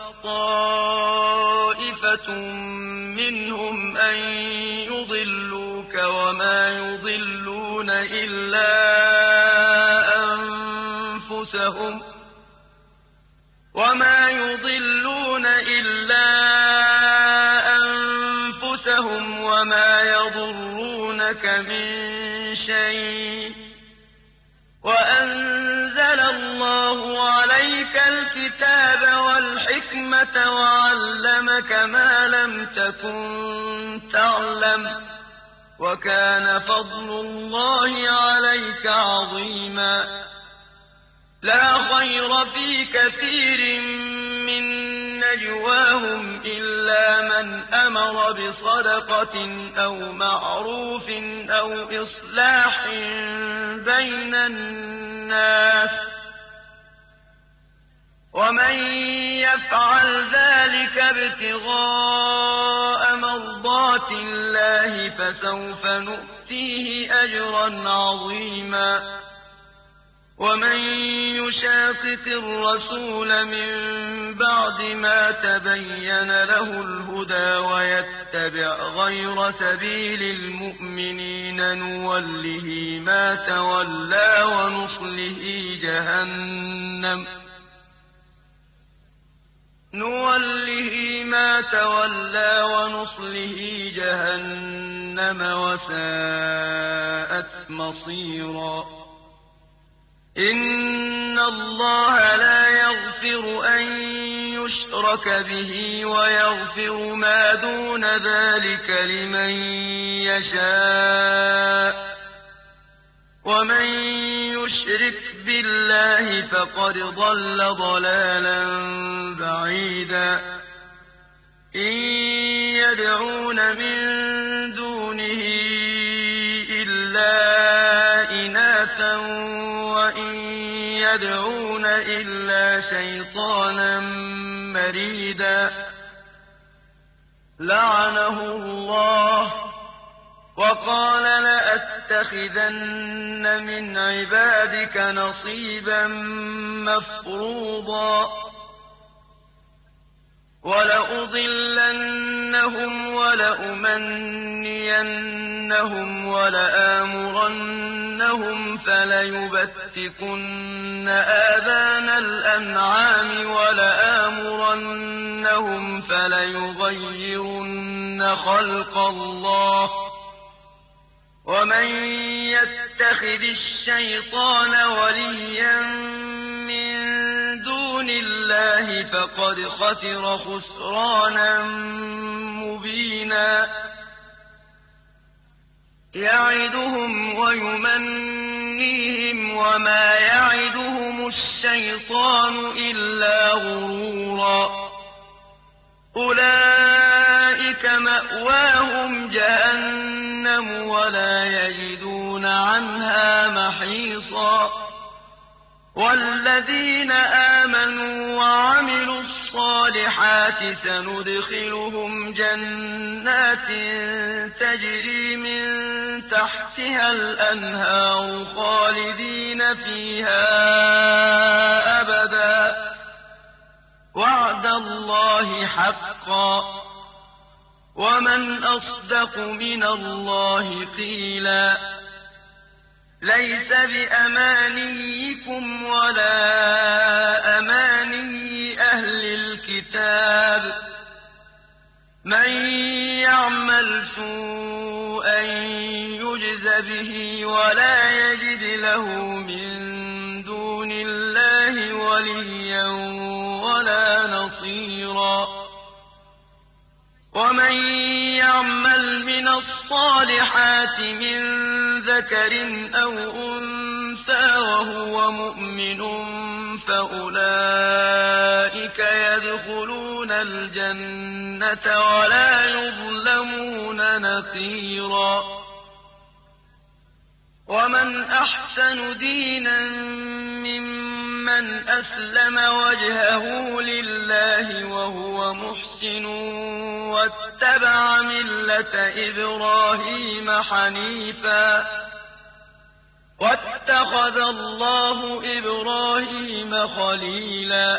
طائفة منهم أن يضلوك وما يضلون إلا أنفسهم وما يضرونك من شيء وأنزل الله عليك الكتاب والحكمة وعلمك ما لم تكن تعلم وكان فضل الله عليك عظيما لا خير في كثير من نجواهم إلا من أمر بصدقة أو معروف أو إصلاح بين الناس ومن يفعل ذلك ابتغاء مرضات الله فسوف نؤتيه أجرا عظيما ومن يشاقق الرسول من بعد ما تبين له الهدى ويتبع غير سبيل المؤمنين نوله ما تولى ونصله جهنم وساءت مصيرا إن الله لا يغفر أن يشرك به ويغفر ما دون ذلك لمن يشاء ومن يشرك بالله فقد ضل ضلالا بعيدا إن يدعون من دونه إلا إناثا وإن يدعون إلا شيطانا مريدا لعنه الله وقال لأتخذن من عبادك نصيبا مفروضا ولأضلنهم ولأمنينهم ولآمرنهم فليبتكن آذان الأنعام ولآمرنهم فليغيرن خلق الله ومن يتخذ الشيطان وليا من دون الله فقد خسر خسرانا مبينا يعدهم ويمنيهم وما يعدهم الشيطان إلا غرورا أولئك مأواهم جهنم ولا يجدون عنها محيصا والذين آمنوا وعملوا الصالحات سندخلهم جنات تجري من تحتها الأنهار خالدين فيها أبدا وعد الله حقا ومن أصدق من الله قيلا ليس بأمانيكم ولا أماني أهل الكتاب من يعمل سوءا يجز به ولا يجد له من دون الله وليا ولا نصيرا ومن يعمل من الصالحات من ذكر أو أنثى وهو مؤمن فأولئك يدخلون الجنة ولا يظلمون نقيرا ومن أحسن دينا ممن أسلم وجهه لله وهو محسن واتبع ملة إبراهيم حنيفا واتخذ الله إبراهيم خليلا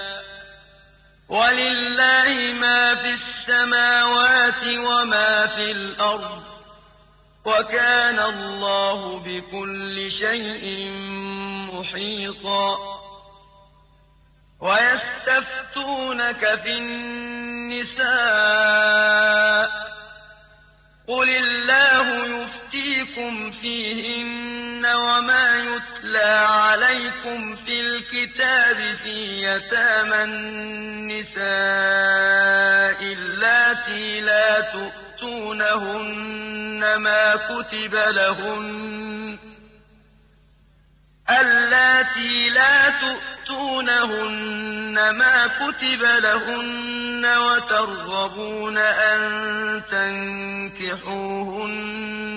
ولله ما في السماوات وما في الأرض وكان الله بكل شيء محيطا ويستفتونك في النساء قل الله يفتيكم فيهن وما يتلى عليكم في الكتاب في يتامى النساء اللاتي لا تؤتونهن ما كتب لهن وترغبون أن تنكحوهن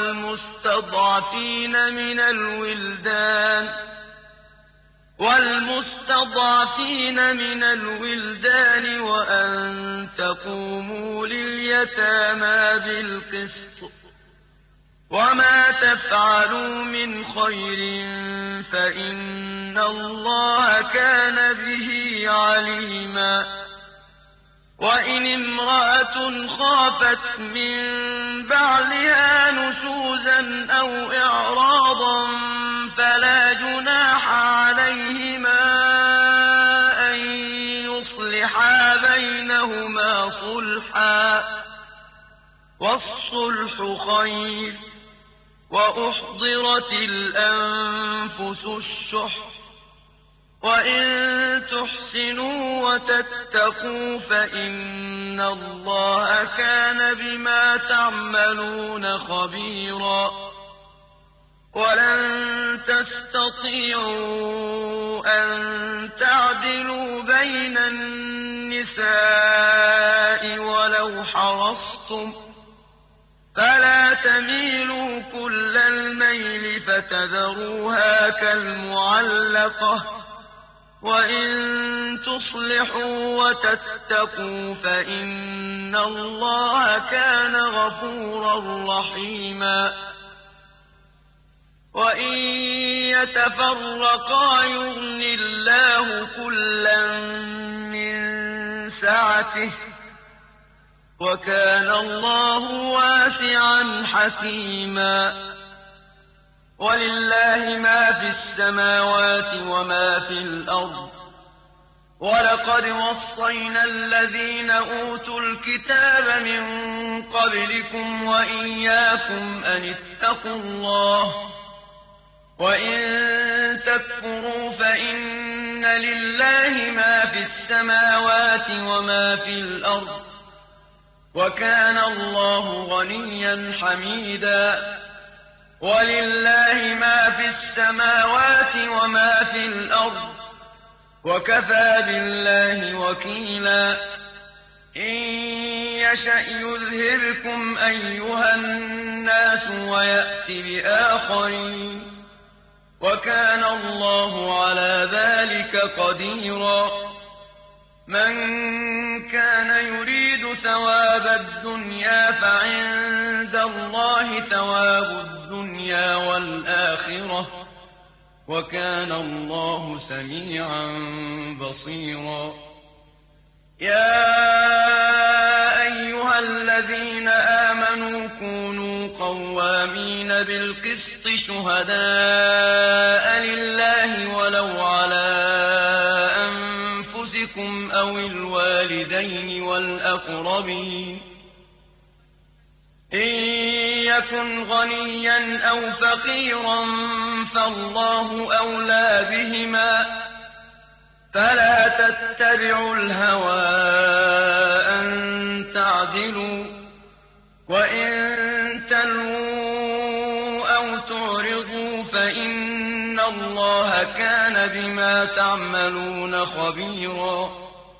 والمستضعفين من الولدان وأن تقوموا لليتامى بالقسط وما تفعلوا من خير فإن الله كان به عليما وإن امرأة خافت من بعلها نشوزا أو إعراضا فلا جناح عليهما أن يصلحا بينهما صلحا والصلح خير وأحضرت الأنفس الشح وإن تحسنوا وتتقوا فإن الله كان بما تعملون خبيرا ولن تستطيعوا أن تعدلوا بين النساء ولو حرصتم فلا تميلوا كل الميل فتذروها كالمعلقة وإن تصلحوا وتتقوا فإن الله كان غفورا رحيما وإن يتفرقا يغن الله كلا من سعته وكان الله واسعا حكيما ولله ما في السماوات وما في الأرض ولقد وصينا الذين أوتوا الكتاب من قبلكم وإياكم أن اتقوا الله وإن تكفروا فإن لله ما في السماوات وما في الأرض وكان الله غنيا حميدا ولله ما في السماوات وما في الأرض وكفى بالله وكيلا إن يشأ يذهبكم أيها الناس ويأت بآخرين وكان الله على ذلك قديرا من كان يريد ثواب الدنيا فعند الله ثواب الدنيا والآخرة وكان الله سميعا بصيرا يا أيها الذين آمنوا كونوا قوامين بالقسط شهداء لله ولو على أنفسكم أو الوالدين والأقربين إن يكن غنيا أو فقيرا فالله أولى بهما فلا تتبعوا الهوى أن تعدلوا وإن تلووا أو تعرضوا فإن الله كان بما تعملون خبيرا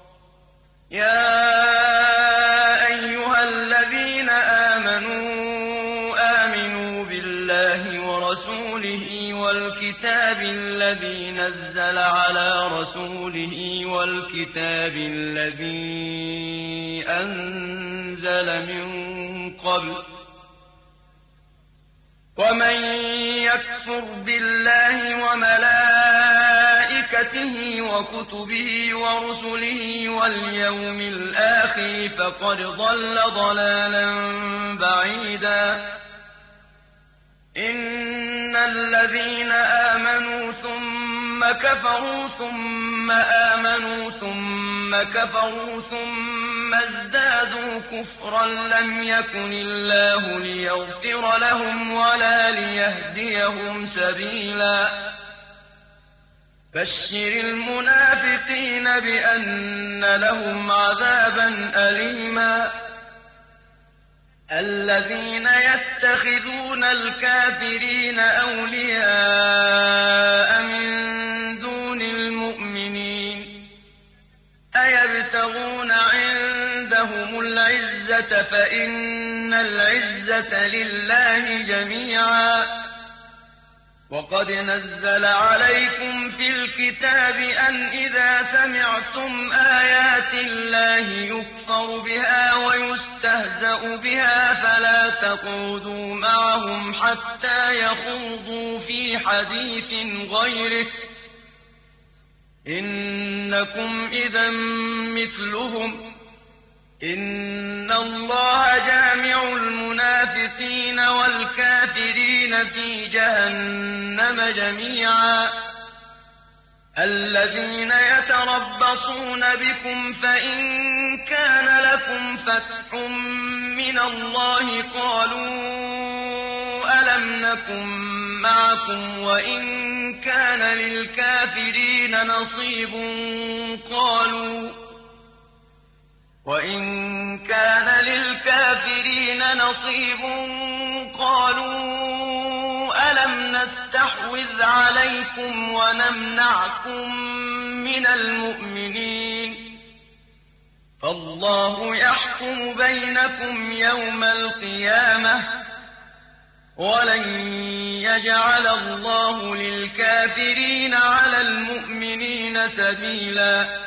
يا أيها الذين آمنوا بالله ورسوله والكتاب الذي نزل على رسوله والكتاب الذي أنزل من قبل ومن يكفر بالله وملائكته وكتبه ورسله واليوم الآخر فقد ضل ضلالا بعيدا إن الذين آمنوا ثم كفروا ثم آمنوا ثم كفروا ثم ازدادوا كفرا لم يكن الله ليغفر لهم ولا ليهديهم سبيلا بشر المنافقين بأن لهم عذابا أليما الذين يتخذون الكافرين أولياء من دون المؤمنين أيبتغون عندهم العزة فإن العزة لله جميعا وقد نزل عليكم في الكتاب أن إذا سمعتم آيات الله يكفر بها ويستهزأ بها فلا تقعدوا معهم حتى يخوضوا في حديث غيره إنكم إذا مثلهم إن الله جامع المنافقين والكافرين في جهنم جميعا الذين يتربصون بكم فإن كان لكم فتح من الله قالوا ألم نكن معكم وإن كان للكافرين نصيب قالوا ألم نستحوذ عليكم ونمنعكم من المؤمنين فالله يحكم بينكم يوم القيامة ولن يجعل الله للكافرين على المؤمنين سبيلا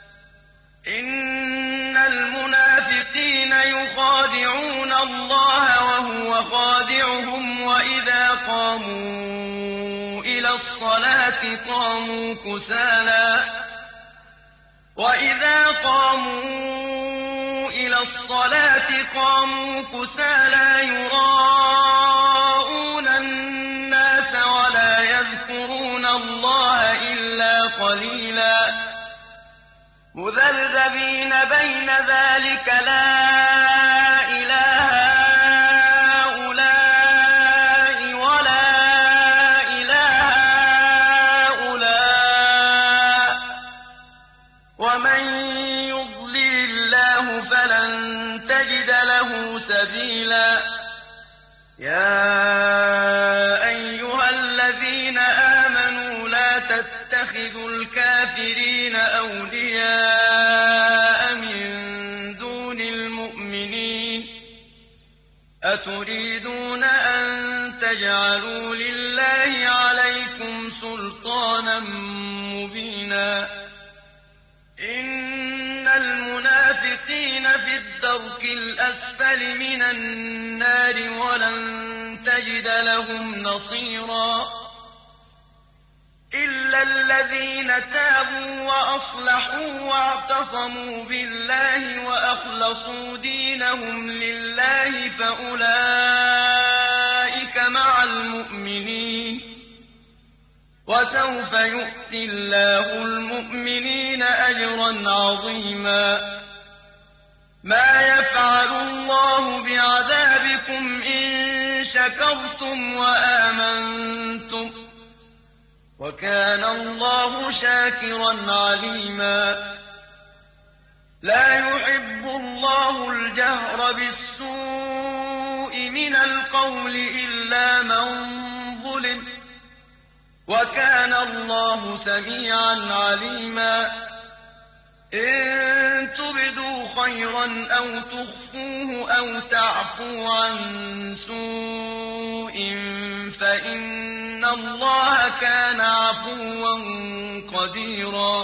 إن المنافقين يخادعون الله وهو خادعهم وإذا قاموا إلى الصلاة قاموا كسالى يراءون الناس ولا يذكرون الله إلا قليلا مذبذبين بين ذلك لا إله هؤلاء ولا إله هؤلاء ومن يضلل الله فلن تجد له سبيلا يا أيها الذين آمنوا لا تتخذوا الكافرين أولياء من دون المؤمنين أتريدون أن تجعلوا لله عليكم مبينا إن المنافقين في الدرك الأسفل من النار ولن تجد لهم نصيرا إلا الذين تابوا وأصلحوا واعتصموا بالله وأخلصوا دينهم لله فأولئك مع المؤمنين وسوف يؤتي الله المؤمنين أجرا عظيما ما يفعل الله بعذابكم إن شكرتم وآمنتم وكان الله شاكرا عليما لا يحب الله الجهر بالسوء من القول إلا من ظلم وكان الله سميعا عليما إن تبدوا خيرا أو تخفوه أو تعفوا عن سوء فإن الله كان عفوا قديرا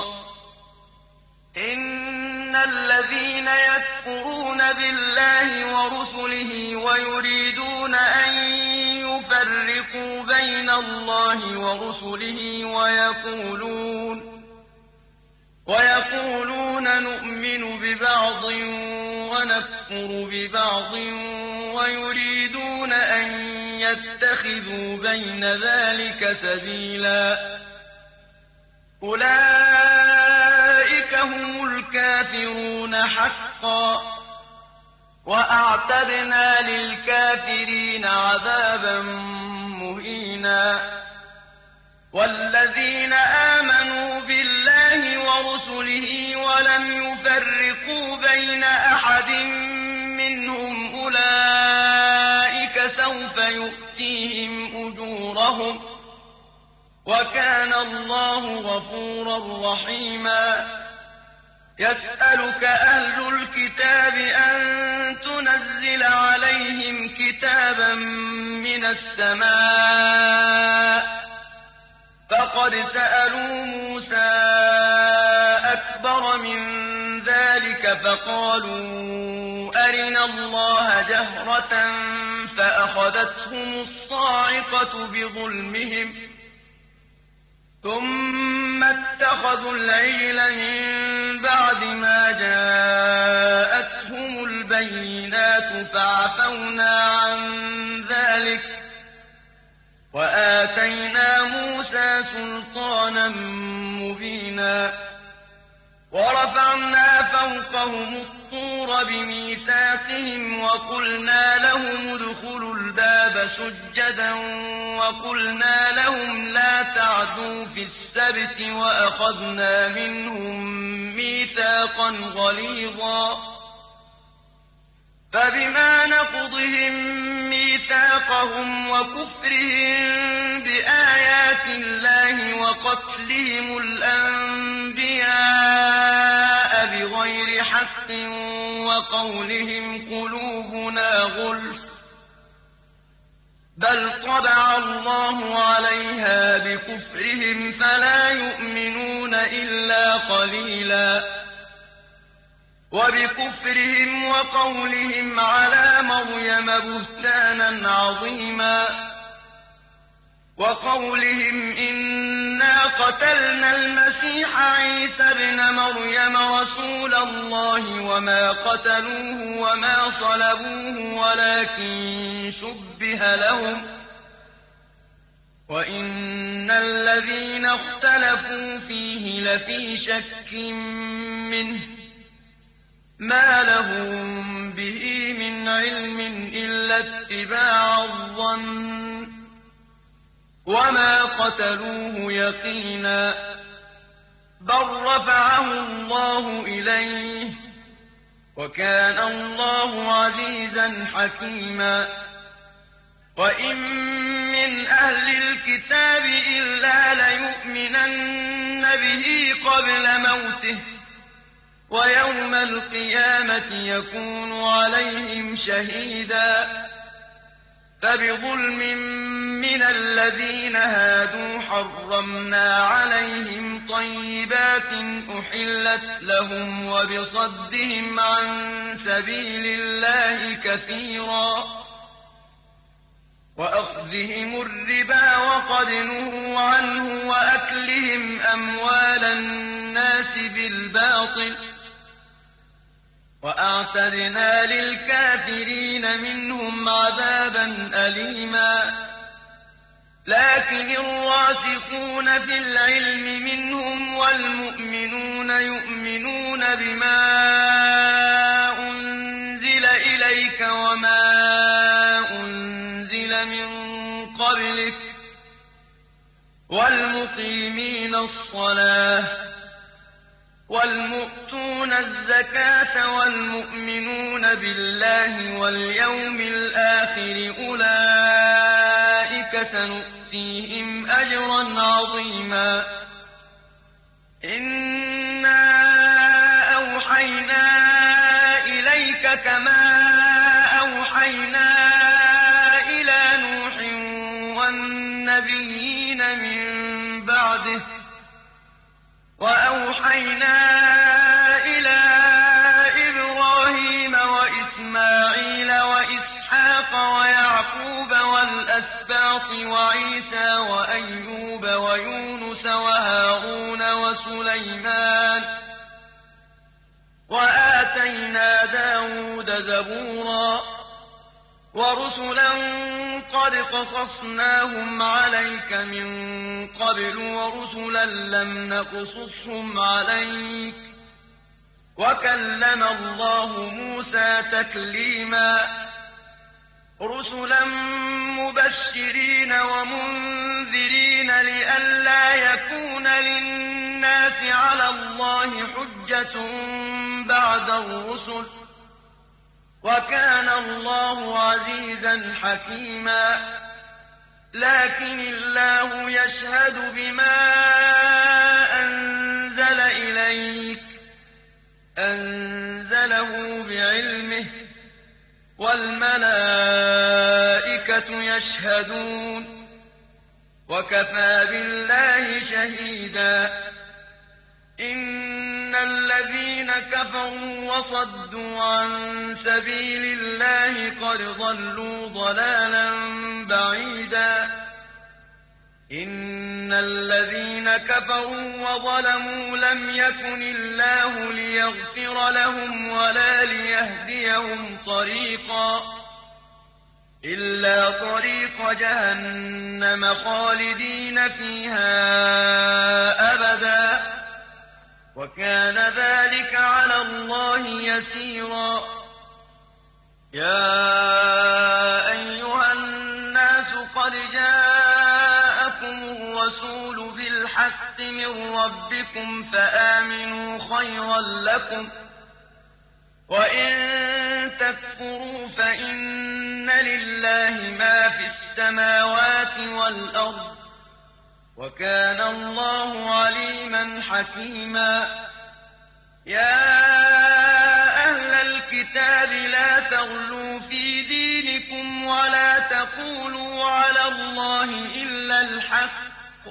إن الذين يكفرون بالله ورسله ويريدون أن يفرقوا بين الله ورسله ويقولون نؤمن ببعض ونكفر ببعض ويريدون أن يتخذوا بين ذلك سبيلا أولئك هم الكافرون حقا وأعتدنا للكافرين عذابا مهينا والذين آمنوا بالله ورسله ولم يفرقوا بين أحد منهم أولئك سوف يؤتيهم أجورهم وكان الله غفورا رحيما يسألك أهل الكتاب أن تنزل عليهم كتابا من السماء فقد سألوا موسى أكبر من ذلك فقالوا أرنا الله جهرة فأخذتهم الصاعقة بظلمهم ثم اتخذوا العجل من بعد ما جاءتهم البينات فعفونا عن ذلك وآتينا موسى سلطانا مبينا ورفعنا فوقهم الطور بميثاقهم وقلنا لهم ادخلوا الباب سجدا وقلنا لهم لا تعدوا في السبت وأخذنا منهم ميثاقا غليظا فبما نقضهم ميثاقهم وكفرهم بآيات الله وقتلهم الأنبياء بغير حق وقولهم قلوبنا غلف بل طبع الله عليها بكفرهم فلا يؤمنون إلا قليلا وبكفرهم وقولهم على مريم بهتانا عظيما وقولهم إنا قتلنا المسيح عيسى ابن مريم رسول الله وما قتلوه وما صلبوه ولكن شبه لهم وإن الذين اختلفوا فيه لفي شك منه ما لهم به من علم إلا اتباع الظن وما قتلوه يقينا بل رفعه الله إليه وكان الله عزيزا حكيما وإن من أهل الكتاب إلا ليؤمنن به قبل موته ويوم القيامة يكون عليهم شهيدا فبظلم من الذين هادوا حرمنا عليهم طيبات أحلت لهم وبصدهم عن سبيل الله كثيرا وأخذهم الربا وقد نهوا عنه وأكلهم أموال الناس بالباطل وأعتدنا للكافرين منهم عذابا أليما لكن الراسخون في العلم منهم والمؤمنون يؤمنون بما أنزل إليك وما أنزل من قبلك والمقيمين الصلاة والمؤتون الزكاة والمؤمنون بالله واليوم الآخر أولئك سنؤتيهم أجرا عظيما إنا أوحينا إليك كما أوحينا إلى نوح والنبيين من بعده وأوحينا إلى إبراهيم وإسماعيل وإسحاق ويعقوب والأسباط وعيسى وأيوب ويونس وهارون وسليمان وآتينا داود زبورا ورسلا قد قصصناهم عليك من قبل ورسلا لم نقصصهم عليك وكلم الله موسى تكليما رسلا مبشرين ومنذرين لئلا يكون للناس على الله حجة بعد الرسل وكان الله عزيزا حكيما لكن الله يشهد بما أنزل إليك أنزله بعلمه والملائكة يشهدون وكفى بالله شهيدا إن الذين كفروا وصدوا عن سبيل الله قد ضلوا ضلالا بعيدا إن الذين كفروا وظلموا لم يكن الله ليغفر لهم ولا ليهديهم طريقا إلا طريق جهنم خالدين فيها أبدا وكان ذلك على الله يسيرا يا أيها الناس قد جاءكم الرسول بالحق من ربكم فآمنوا خيرا لكم وإن تكفروا فإن لله ما في السماوات والأرض وكان الله عليما حكيما يا أهل الكتاب لا تغلوا في دينكم ولا تقولوا على الله إلا الحق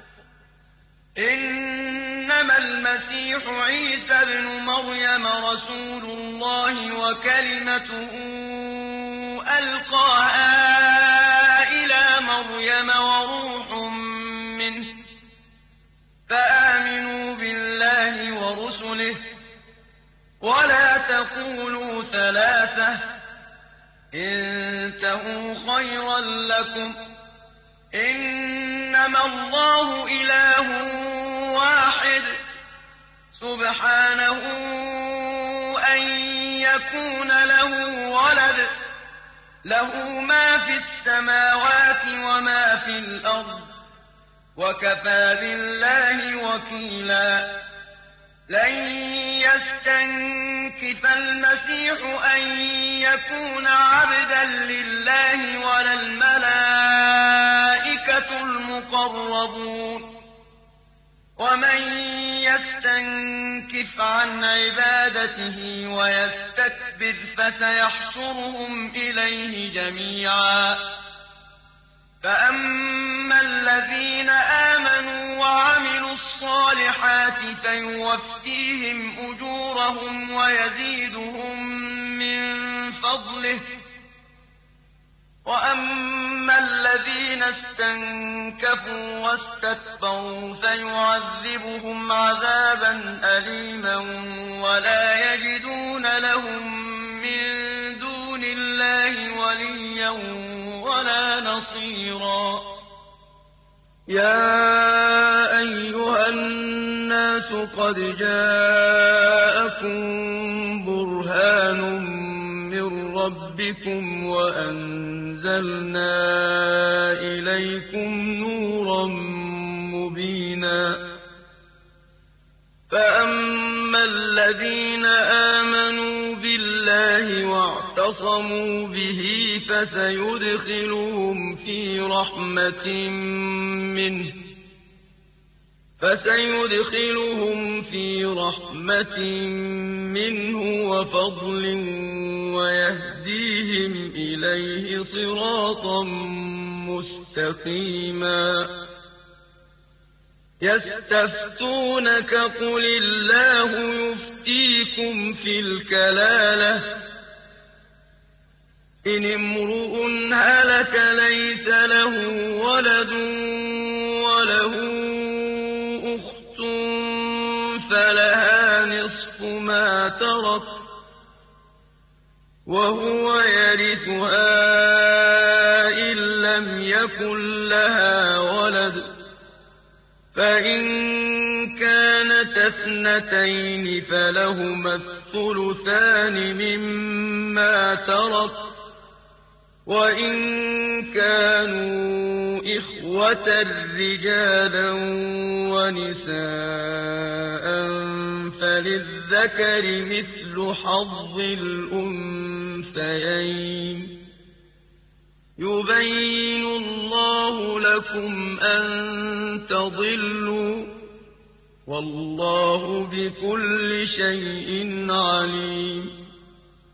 إنما المسيح عيسى ابن مريم رسول الله وكلمته ألقاها إلى مريم وروح منه فآمنوا بالله ورسله ولا تقولوا ثلاثة انتهوا خيرا لكم إنما الله إله واحد سبحانه أن يكون له ولد له ما في السماوات وما في الأرض وكفى بالله وكيلا لن يستنكف المسيح أن يكون عبدا لله ولا الملائكة المقربون ومن يستنكف عن عبادته ويستكبر فسيحشرهم إليه جميعا فأما الذين آمنوا وعملوا الصالحات فيوفيهم أجورهم ويزيدهم من فضله، وأما الذين استنكفوا واستكبروا فيعذبهم عذابا أليما ولا يجدون لهم من دون الله وليا ولا نصيرا. يا أيها الناس قد جاءكم برهان من ربكم وأنزلنا إليكم نورا مبينا. فأما الذين آمنوا بالله واعتصموا به فسيدخلهم في رحمة منه وفضل ويهديهم إليه صراطا مستقيما. يستفتونك قل الله يفتيكم في الكلالة إن امرؤ هلك ليس له ولد وله أخت فلها نصف ما ترك وهو يرثها إن لم يكن لها ولد، فإن كانت اثنتين فلهما الثلثان مما ترك، وإن كانوا إخوة رجالا ونساء فللذكر مثل حظ الأنثيين. يبين الله لكم أن تضلوا والله بكل شيء عليم.